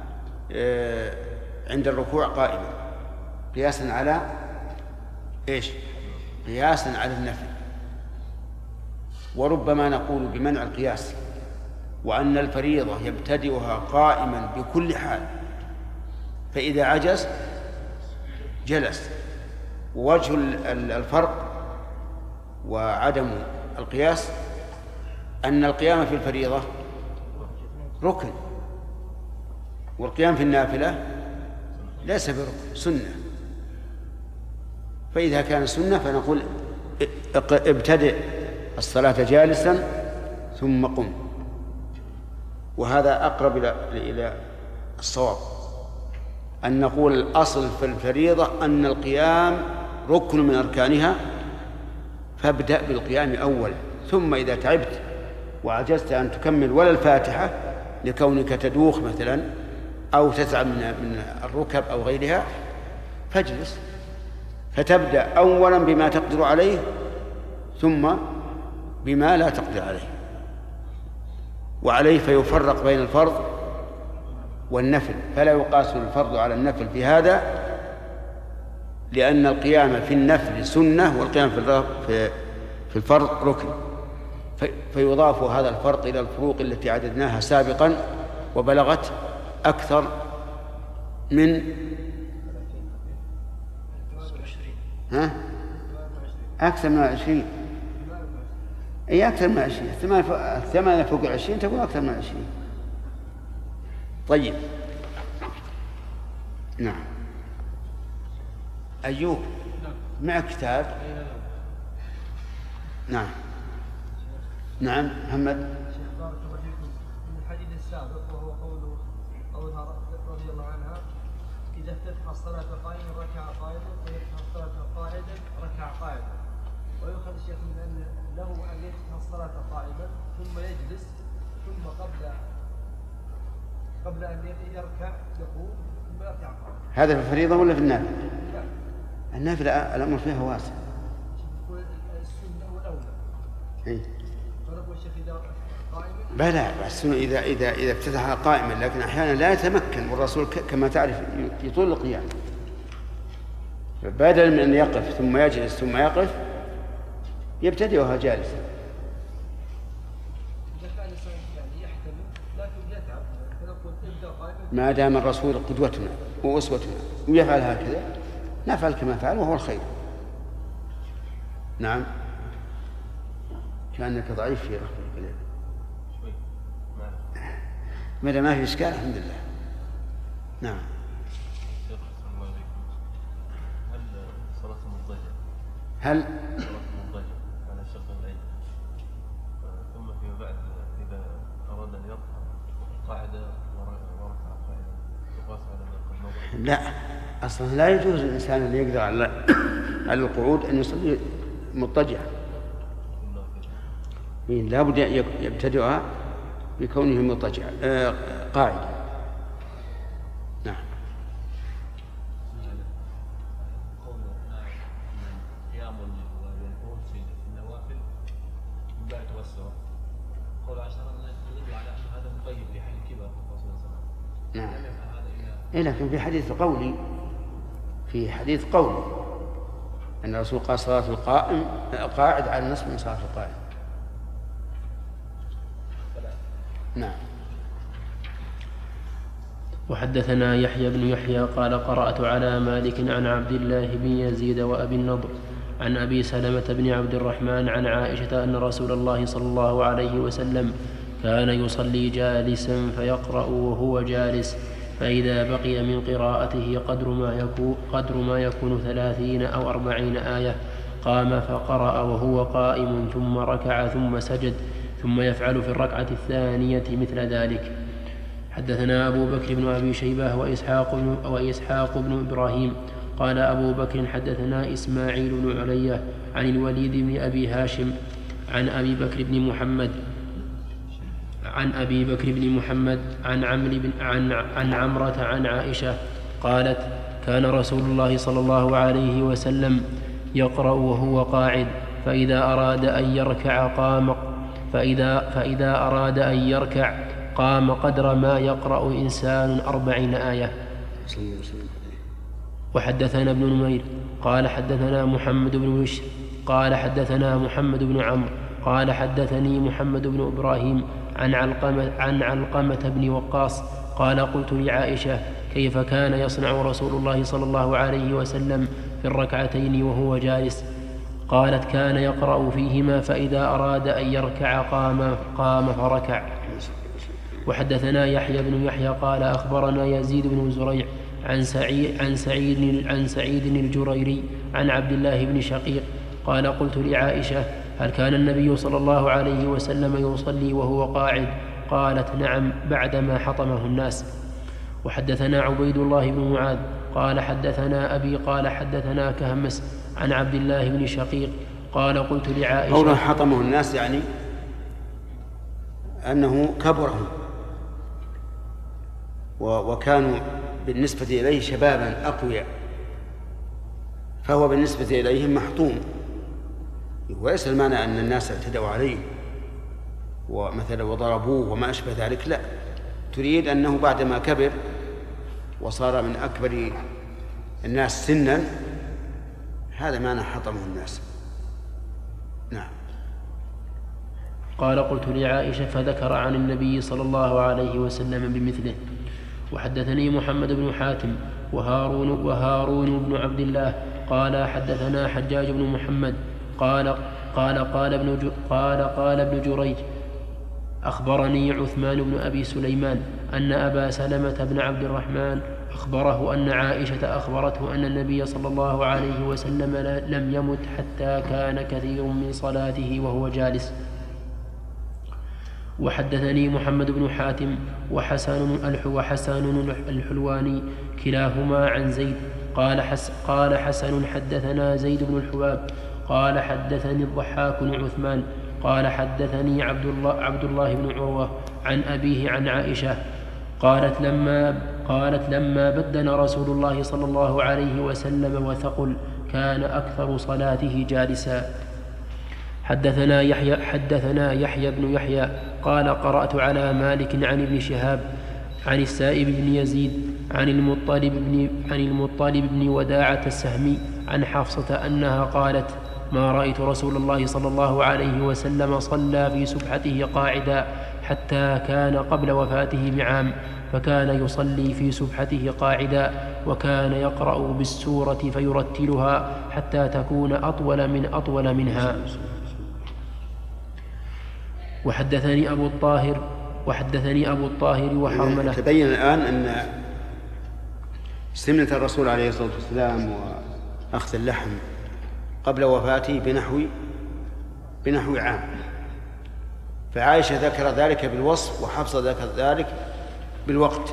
عند الركوع قائما، قياسا على إيش؟ قياسا على النفل. وربما نقول بمنع القياس، وأن الفريضة يبتدئها قائما بكل حال، فإذا عجز جلس. ووجه الفرق وعدم القياس أن القيام في الفريضة ركن، والقيام في النافلة ليس بركن، سنة. فإذا كان سنة فنقول ابتدئ الصلاة جالسا ثم قم، وهذا أقرب إلى الصواب، أن نقول الأصل في الفريضة أن القيام ركن من أركانها، فابدأ بالقيام أولا، ثم إذا تعبت وعجزت أن تكمل ولا الفاتحة لكونك تدوخ مثلا أو تتعب من الركب أو غيرها فاجلس، فتبدأ أولا بما تقدر عليه ثم بما لا تقدر عليه. وعليه فيفرق بين الفرض والنفل، فلا يقاس الفرض على النفل في هذا، لأن القيام في النفل سنة والقيام في الفرض ركن، فيضاف هذا الفرق إلى الفروق التي عددناها سابقا وبلغت أكثر من ها؟ أكثر من عشرين. أي أكثر من عشرين، الثمانية فوق العشرين تكون أكثر من عشرين. طيب، نعم. أيوب مع كتاب. نعم نعم محمد. بارك الله فيكم. من الحديث السابق وهو قوله قولها رضي الله عنها إذا افتتح الصلاة قائما ركع قائما ويفتح الصلاة قائدا ركع قائدا. ويؤخذ الشيخ من أن له أن يفتح الصلاة قائما ثم يجلس ثم قبل قبل أن يركع يقوم ثم يركع قائما. هذا في الفريضة ولا في النافلة؟ النافلة الأمر فيها واسع. السنة والأولى. إيه. فرق الشيخ إذا قائما. بلى السنة إذا إذا إذا افتتح قائما، لكن أحيانا لا يتمكن، والرسول كما تعرف يطول القيام. بدل من أن يقف ثم يجلس ثم يقف يبتدئها جالسا. إذا كان يعني يحتمل لكن يتعب فنقول ابدأ قائما. ما دام الرسول قدوتنا وأسوتنا ويفعل هكذا نفعل كما فعل وهو الخير. نعم. كأنك ضعيف في رحمة الكلام. ماذا ما في إشكال الحمد لله. نعم. هل صلاة المضطجع هل صلاة المضطجع على الشق الأيمن ثم فيما بعد إذا أراد أن يرفع قاعد ورفع قاعدة يقاس على ما يكون؟ لا أصلا لا يجوز الإنسان اللي يقدر على على القعود أن يصلي مضطجعا. لا بد يبتدئها بكونه مضطجعا آه قاعدا. نعم. قيام والقعود في النوافل من بعد توسع قول عشرة يدل على أن هذا مقيد لحال الكبر الرسول صلى الله عليه وسلم. نعم. لم يفعل هذا إلا إيه لكن في حديث قولي في حديث قولي أن الرسول قال صلاة القائم قاعد على النصف من صلاة القائم. نعم. وحدثنا يحيى بن يحيى قال قرأت على مالك عن عبد الله بن يزيد وأبي النضر عن أبي سلمة بن عبد الرحمن عن عائشة أن رسول الله صلى الله عليه وسلم كان يصلي جالسا فيقرأ وهو جالس، فإذا بقي من قراءته قدر ما يكون, قدر ما يكون ثلاثين أو أربعين آية قام فقرأ وهو قائم ثم ركع ثم سجد ثم يفعل في الركعة الثانية مثل ذلك. حدثنا أبو بكر بن أبي شيبة وإسحاق بن, وإسحاق بن إبراهيم قال أبو بكر حدثنا إسماعيل بن علية عن الوليد بن أبي هاشم عن أبي بكر بن محمد عن أبي بكر بن محمد عن عمرو بن عن, عن عمرة عن عائشة قالت كان رسول الله صلى الله عليه وسلم يقرأ وهو قاعد، فإذا أراد أن يركع قام فإذا, فإذا أراد أن يركع قام قدر ما يقرأ إنسان أربعين آية. وحدثنا ابن نمير قال حدثنا محمد بن بشر قال حدثنا محمد بن عمرو قال حدثني محمد بن إبراهيم عن علقمة, عن علقمة بن وقاص قال قلت لعائشة كيف كان يصنع رسول الله صلى الله عليه وسلم في الركعتين وهو جالس؟ قالت كان يقرأ فيهما فإذا أراد أن يركع قام, قام فركع. وحدثنا يحيى بن يحيى قال أخبرنا يزيد بن زريع عن سعيد, عن سعيد, عن سعيد الجريري عن عبد الله بن شقيق قال قلت لعائشة هل كان النبي صلى الله عليه وسلم يصلي وهو قاعد؟ قالت نعم بعدما حطمه الناس. وحدثنا عبيد الله بن معاذ قال حدثنا أبي قال حدثنا كهمس عن عبد الله بن شقيق قال قلت لعائشة قوله حطمه الناس يعني أنه كبرهم وكانوا بالنسبة إليه شبابا أقوياء، فهو بالنسبة إليهم محطوم، وليس المعنى أن الناس اعتدوا عليه ومثلا وضربوه وما أشبه ذلك، لا، تريد أنه بعدما كبر وصار من أكبر الناس سنا هذا معنى حطمه الناس. نعم. قال قلت لعائشة فذكر عن النبي صلى الله عليه وسلم بمثله. وحدثني محمد بن حاتم وهارون, وهارون بن عبد الله قال حدثنا حجاج بن محمد قال قال قال ابن قال قال ابن جريج أخبرني عثمان بن أبي سليمان أن أبا سلمة بن عبد الرحمن أخبره أن عائشة أخبرته أن النبي صلى الله عليه وسلم لم يمت حتى كان كثير من صلاته وهو جالس. وحدثني محمد بن حاتم وحسن وحسن الحلواني كلاهما عن زيد قال, حس قال حسن حدثنا زيد بن الحباب قال حدثني الضحاك بن عثمان قال حدثني عبد الله, عبد الله بن عروة عن أبيه عن عائشة قالت لما, قالت لما بدن رسول الله صلى الله عليه وسلم وثقل كان أكثر صلاته جالسا. حدثنا يحيى, حدثنا يحيى بن يحيى قال قرأت على مالك عن ابن شهاب عن السائب بن يزيد عن المطلب بن, عن المطلب بن وداعة السهمي عن حفصة أنها قالت ما رأيت رسول الله صلى الله عليه وسلم صلى في سبحته قاعدا حتى كان قبل وفاته بعام فكان يصلي في سبحته قاعدا وكان يقرأ بالسورة فيرتلها حتى تكون أطول من أطول منها. وحدثني أبو الطاهر وحدثني أبو الطاهر وحرملة. تبين الآن أن سنة الرسول عليه الصلاة والسلام وأخذ اللحم قبل وفاته بنحو بنحو عام، فعائشة ذكر ذلك بالوصف وحفصة ذكر ذلك بالوقت.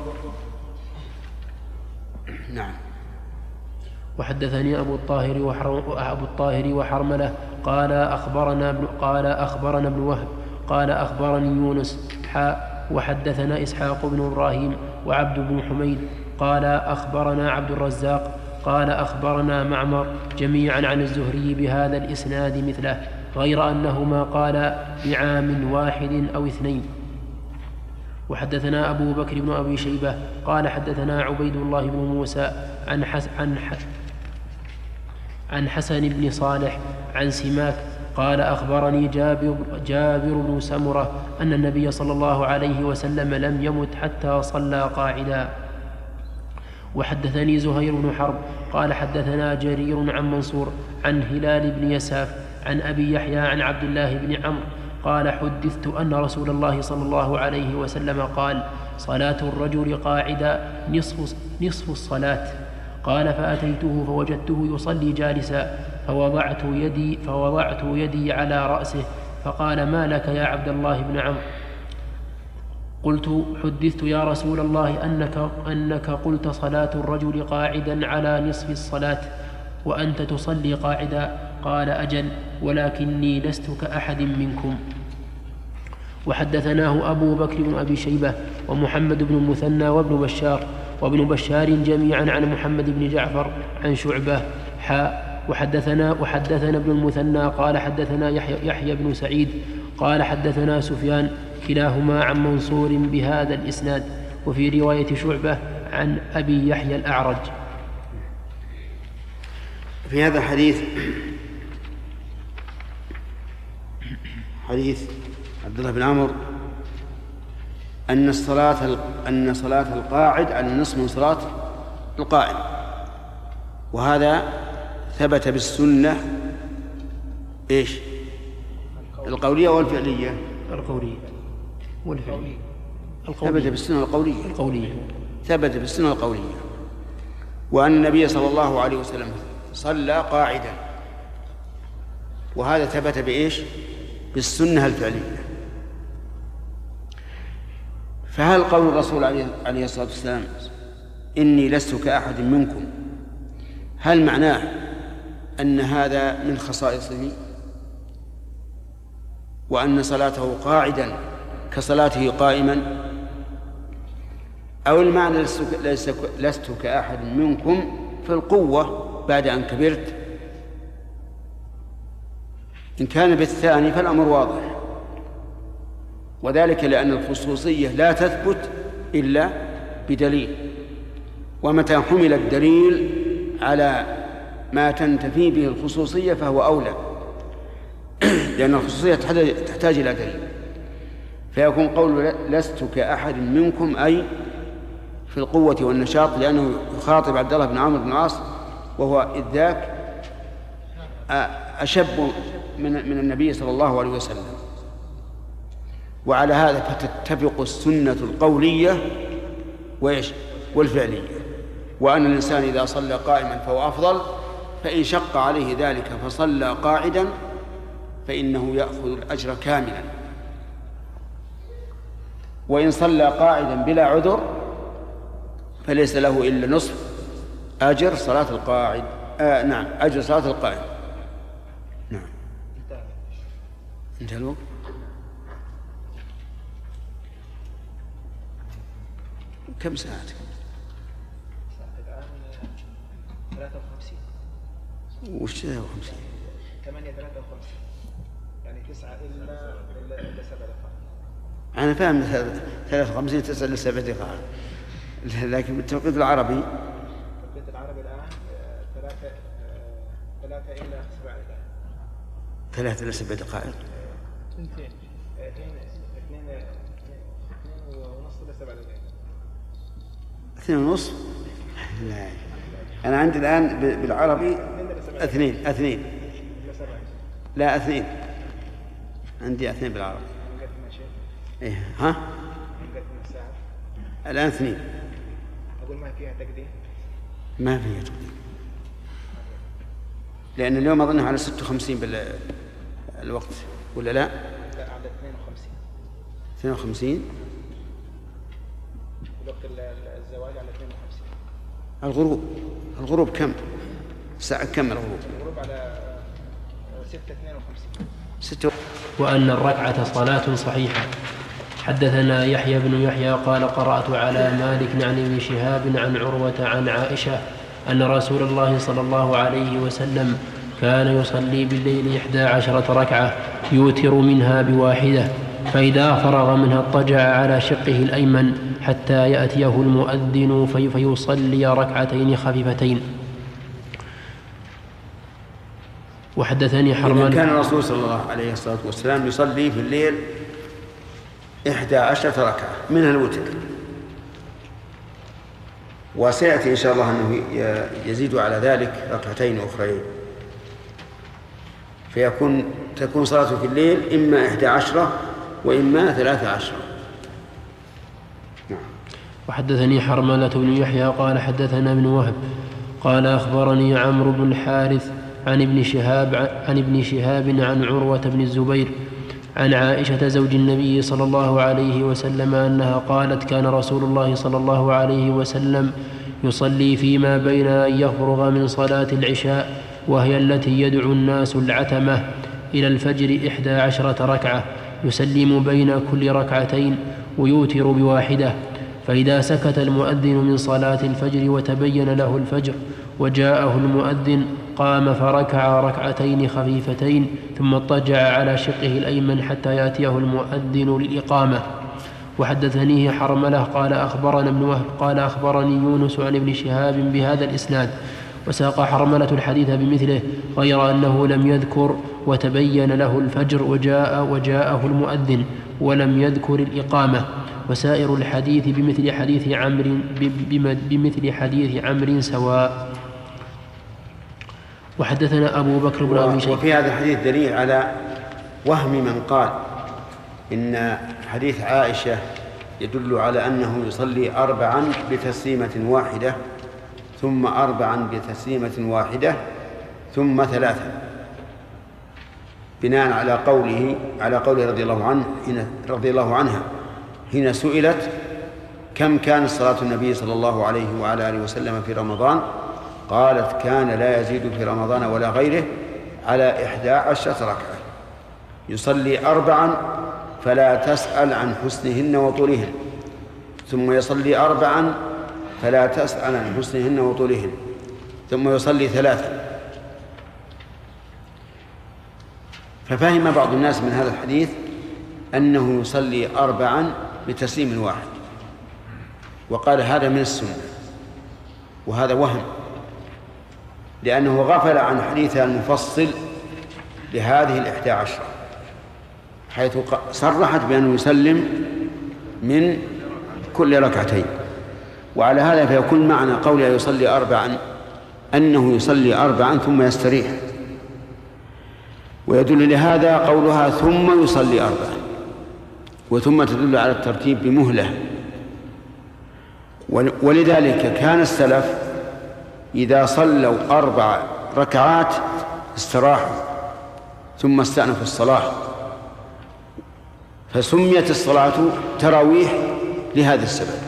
نعم. وحدثني أبو الطاهر وأبو الطاهر وحرملة قال أخبرنا ابن قال أخبرنا ابن وهب قال أخبرني يونس حاء وحدثنا إسحاق بن إبراهيم وعبد بن حميد قال أخبرنا عبد الرزاق قال أخبرنا معمر جميعا عن الزهري بهذا الإسناد مثله غير أنهما قال بعام واحد أو اثنين. وحدثنا أبو بكر بن أبي شيبة قال حدثنا عبيد الله بن موسى عن حس عن حس عن حسن بن صالح عن سماك قال أخبرني جابر, جابر بن سمرة أن النبي صلى الله عليه وسلم لم يمت حتى صلى قاعدا. وحدثني زهير بن حرب قال حدثنا جرير عن منصور عن هلال بن يساف عن أبي يحيى عن عبد الله بن عمرو قال حدثت أن رسول الله صلى الله عليه وسلم قال صلاة الرجل قاعدا نصف, نصف الصلاة. قال فأتيته فوجدته يصلي جالسا فوضعت يدي, فوضعت يدي على رأسه فقال ما لك يا عبد الله بن عمرو؟ قلت حدثت يا رسول الله أنك, أنك قلت صلاة الرجل قاعدا على نصف الصلاة وأنت تصلي قاعدا. قال أجل ولكني لست كأحد منكم. وحدثناه أبو بكر بن أبي شيبة ومحمد بن المثنى وابن بشار وابن بشار جميعا عن محمد بن جعفر عن شعبة حاء وحدثنا, وحدثنا ابن المثنى قال حدثنا يحيى, يحيى بن سعيد قال حدثنا سفيان كلاهما عن منصور بهذا الإسناد وفي رواية شعبة عن أبي يحيى الأعرج. في هذا الحديث حديث عبد الله بن عمرو أن الصلاة أن صلاة القاعد على النصف من صلاة القائم، وهذا ثبت بالسنة إيش؟ القولية والفعلية؟ القولية والفعلية. ثبت بالسنة القولية القولية ثبت بالسنة القولية، وأن النبي صلى الله عليه وسلم صلى قاعدا، وهذا ثبت بإيش؟ بالسنة الفعلية. فهل قول الرسول عليه الصلاة والسلام إني لست كأحد منكم هل معناه أن هذا من خصائصه وأن صلاته قاعدا كصلاته قائما، أو المعنى لست كأحد منكم في القوة بعد أن كبرت؟ إن كان بالثاني فالأمر واضح، وذلك لأن الخصوصية لا تثبت إلا بدليل، ومتى حمل الدليل على ما تنتفي به الخصوصية فهو أولى، لأن الخصوصية تحتاج إلى دليل. فيكون قول لست كأحد منكم أي في القوة والنشاط، لأنه يخاطب عبد الله بن عمرو بن العاص وهو إذ ذاك أشب من من النبي صلى الله عليه وسلم. وعلى هذا فتتفق السنة القولية وإيش والفعلية. وأن الإنسان إذا صلى قائما فهو أفضل، فإن شق عليه ذلك فصلى قاعدا فإنه يأخذ الأجر كاملا، وإن صلى قاعدا بلا عذر فليس له إلا نصف أجر صلاة القاعد. آه نعم، أجر صلاة القائم. نعم. انتهى الوقت. كم ساعة؟ الآن ثلاثة وخمسين. وش ثلاثة وخمسين؟ ثمانية ثلاثة وخمسين، يعني تسعة إلا إلا سبع دقائق. أنا فاهم ثلاثة وخمسين تسعة إلا سبع دقائق، لكن بالتوقيت العربي التوقيت العربي الآن ثلاثة ثلاثة إلى سبع دقائق. ثلاثة إلى سبع دقائق. اثنين اثنين اثنين ونص إلى سبع دقائق. اثنين ونص؟ لا، أنا عندي الآن بالعربي اثنين اثنين لا اثنين، عندي اثنين بالعربي. إيه ها؟ الآن اثنين. أقول ما فيها تقديم. ما فيها تقديم، لأن اليوم أظنها على ستة وخمسين بالوقت ولا لا؟ لا، على اثنين وخمسين. اثنين وخمسين. وقت الزواج على اثنين وخمسين. الغروب الغروب كم؟ الساعة كم الغروب؟ الغروب على ستة اثنين وخمسين. ستة. وأن الركعة صلاة صحيحة. حدثنا يحيى بن يحيى قال قرأت على مالك عن ابن شهاب عن عروة عن عائشة أن رسول الله صلى الله عليه وسلم كان يصلي بالليل إحدى عشرة ركعة يوتر منها بواحدة، فإذا فرغ منها اضطجع على شقه الأيمن حتى يأتيه المؤذن في فيصلي ركعتين خفيفتين. وحدثني حرمان كان الرسول صلى الله عليه الصلاة والسلام يصلي في الليل إحدى عشرة ركعة منها الوتر، وسيأتي إن شاء الله أنه يزيد على ذلك ركعتين أخرين، فيكون تكون صلاته في الليل إما إحدى عشرة وإما ثلاثة عشرة. وحدثني حرملة بن يحيى قال حدثنا ابن وهب قال أخبرني عمرو بن الحارث عن ابن شهاب عن ابن شهاب عن عروة بن الزبير عن عائشة زوج النبي صلى الله عليه وسلم أنها قالت كان رسول الله صلى الله عليه وسلم يصلي فيما بين أن يفرغ من صلاة العشاء وهي التي يدعو الناس العتمة إلى الفجر إحدى عشرة ركعة يسلم بين كل ركعتين ويوتر بواحدة، فإذا سكت المؤذن من صلاة الفجر وتبين له الفجر وجاءه المؤذن قام فركع ركعتين خفيفتين ثم اضطجع على شقه الأيمن حتى يأتيه المؤذن للإقامة. وحدثنيه حرملة قال أخبرنا ابن وهب قال أخبرني يونس عن ابن شهاب بهذا الإسناد، وساق حرملة الحديث بمثله غير أنه لم يذكر وتبين له الفجر وجاء وجاءه المؤذن ولم يذكر الإقامة، وسائر الحديث بمثل حديث عمرو بمثل حديث عمرو سواء. وحدثنا أبو بكر بن أبي شيبة. وفي هذا الحديث دليل على وهم من قال إن حديث عائشة يدل على أنه يصلي أربعا بتسليمة واحدة ثم أربعا بتسليمة واحدة ثم ثلاثة، بناء على قوله على قوله رضي الله عنه حين رضي الله عنها حين سئلت كم كان صلاة النبي صلى الله عليه وعلى آله وسلم في رمضان، قالت كان لا يزيد في رمضان ولا غيره على إحدى عشرة ركعة، يصلي أربعا فلا تسأل عن حسنهن وطولهن، ثم يصلي أربعا فلا تسأل عن حسنهن وطولهن، ثم يصلي ثلاثا. ففهم بعض الناس من هذا الحديث أنه يصلي أربعا بتسليم واحد، وقال هذا من السنة، وهذا وهم، لأنه غفل عن حديثها المفصل لهذه الإحدى عشرة حيث صرحت بأنه يسلم من كل ركعتين. وعلى هذا فيكون معنى قولها يصلي أربعا أنه يصلي أربعا ثم يستريح، ويدل لهذا قولها ثم يصلي أربعا، وثم تدل على الترتيب بمهلة. ولذلك كان السلف إذا صلوا أربع ركعات استراحوا ثم استأنفوا الصلاة، فسميت الصلاة تراويح لهذا السبب.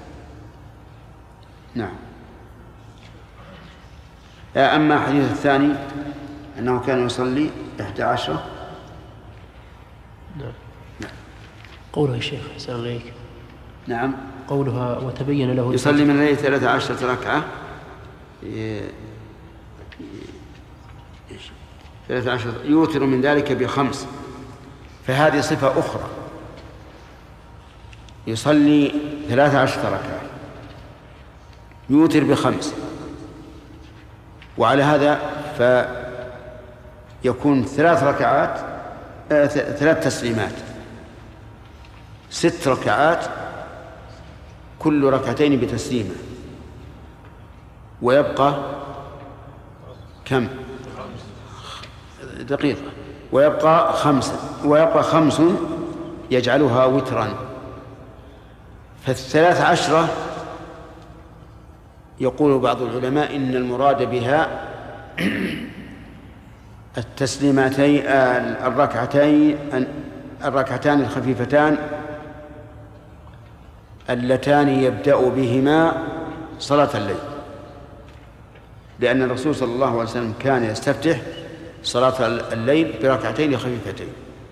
نعم. أما الحديث الثاني أنه كان يصلي إحدى عشرة. نعم. نعم. قوله يا شيخ أحسن عليك. نعم. قولها وتبين له يصلي من الليل ثلاث عشرة ركعة ثلاث عشرة يوتر من ذلك بخمس، فهذه صفة أخرى، يصلي ثلاث عشرة ركعة يوتر بخمس، وعلى هذا فيكون ثلاث ركعات آه ثلاث تسليمات، ست ركعات كل ركعتين بتسليمة، ويبقى كم؟ دقيقة. ويبقى خمسة ويبقى خمس يجعلها وترا. فالثلاث عشرة يقول بعض العلماء إن المراد بها التسليمتين الركعتين الركعتان الخفيفتان اللتان يبدأ بهما صلاة الليل، لأن الرسول صلى الله عليه وسلم كان يستفتح صلاة الليل بركعتين خفيفتين.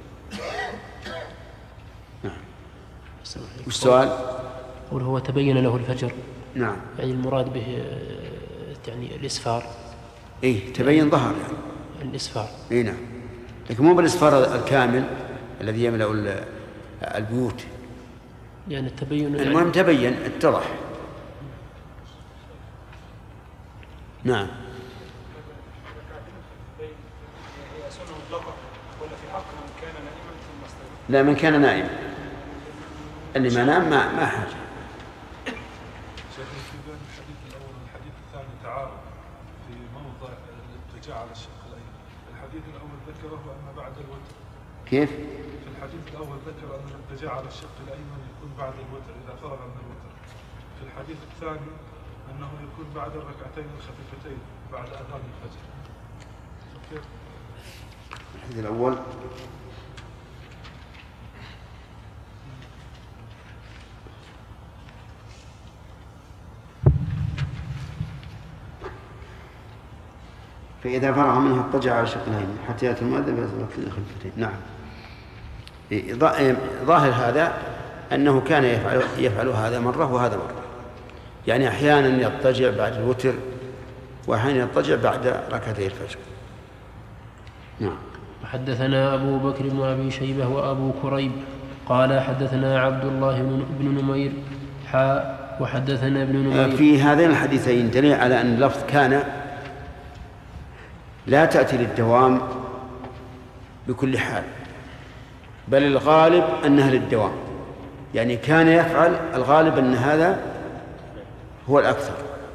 نعم. والسؤال قوله هو تبين له الفجر. نعم. يعني المراد به يعني الإسفار. إيه تبين ظهر يعني الإسفار. إيه نعم، لكن مو بالإسفار الكامل الذي يملأ البيوت، يعني التبين المهم يعني تبين اتضح. نعم. لا، من كان نائما، اللي ما نام ما ما حاجة. شيخ في بين الحديث الأول والحديث الثاني تعارض في موضع الاضطجاع على الشق الأيمن. الحديث الأول ذكره أن بعد الوتر. كيف؟ في الحديث الأول ذكر أن الاضطجاع على الشق الأيمن يكون بعد الوتر إذا فرغ من الوتر. في الحديث الثاني أنه يكون بعد الركعتين الخفيفتين بعد أذان الفجر. كيف؟ الحديث الأول فإذا فرغ منها اضطجع على الشق الأيمن حتى يأتي المؤذن بصلاة الخفيفتين. نعم. ظاهر هذا أنه كان يفعل, يفعل هذا مرة وهذا مرة، يعني أحيانا يضطجع بعد الوتر وأحيانا يضطجع بعد ركعتي الفجر. نعم. وحدثنا أبو بكر بن أبي شيبة وأبو كريب قال حدثنا عبد الله بن نمير حاء وحدثنا ابن نمير. في هذين الحديثين دليل على أن اللفظ كان لا تأتي للدوام بكل حال، بل الغالب أنها للدوام، يعني كان يفعل، الغالب أن هذا هو الأكثر،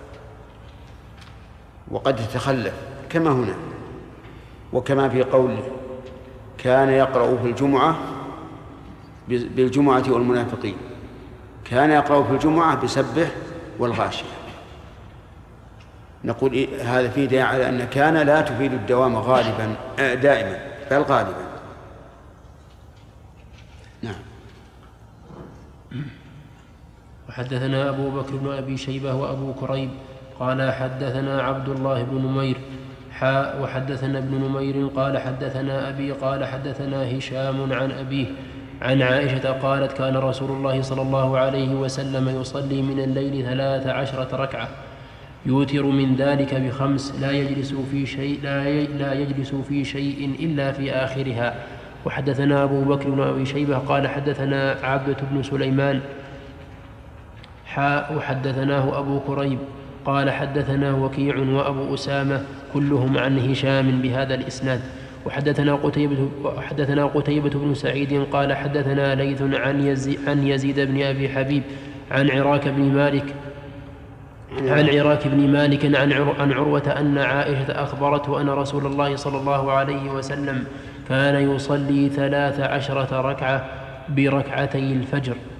وقد يتخلف كما هنا، وكما في قول كان يقرأ في الجمعة بالجمعة والمنافقين، كان يقرأ في الجمعة بسبح والغاشية. نقول إيه هذا فيه دليل على أن كان لا تفيد الدوام غالبا دائما بل غالبا. نعم. وحدثنا أبو بكر بن أبي شيبة وأبو كريب قال حدثنا عبد الله بن نمير حاء وحدثنا ابن نمير قال حدثنا أبي قال حدثنا هشام عن أبيه عن عائشة قالت كان رسول الله صلى الله عليه وسلم يصلي من الليل ثلاث عشرة ركعة يوتر من ذلك بخمس لا يجلس في شيء لا يجلس في شيء إلا في آخرها. وحدثنا أبو بكر بن أبي شيبة قال حدثنا عبدة بن سليمان حاء وحدثناه أبو كريب قال حدثنا وكيع وأبو أسامة كلهم عن هشام بهذا الإسناد. وحدثنا قتيبة, وحدثنا قتيبة بن سعيد قال حدثنا ليث عن يزيد, عن يزيد بن أبي حبيب عن عراك بن مالك عن عراك بن مالك عن, عر عن عروة أن عائشة أخبرته أن رسول الله صلى الله عليه وسلم كان يصلي ثلاث عشرة ركعة بركعتي الفجر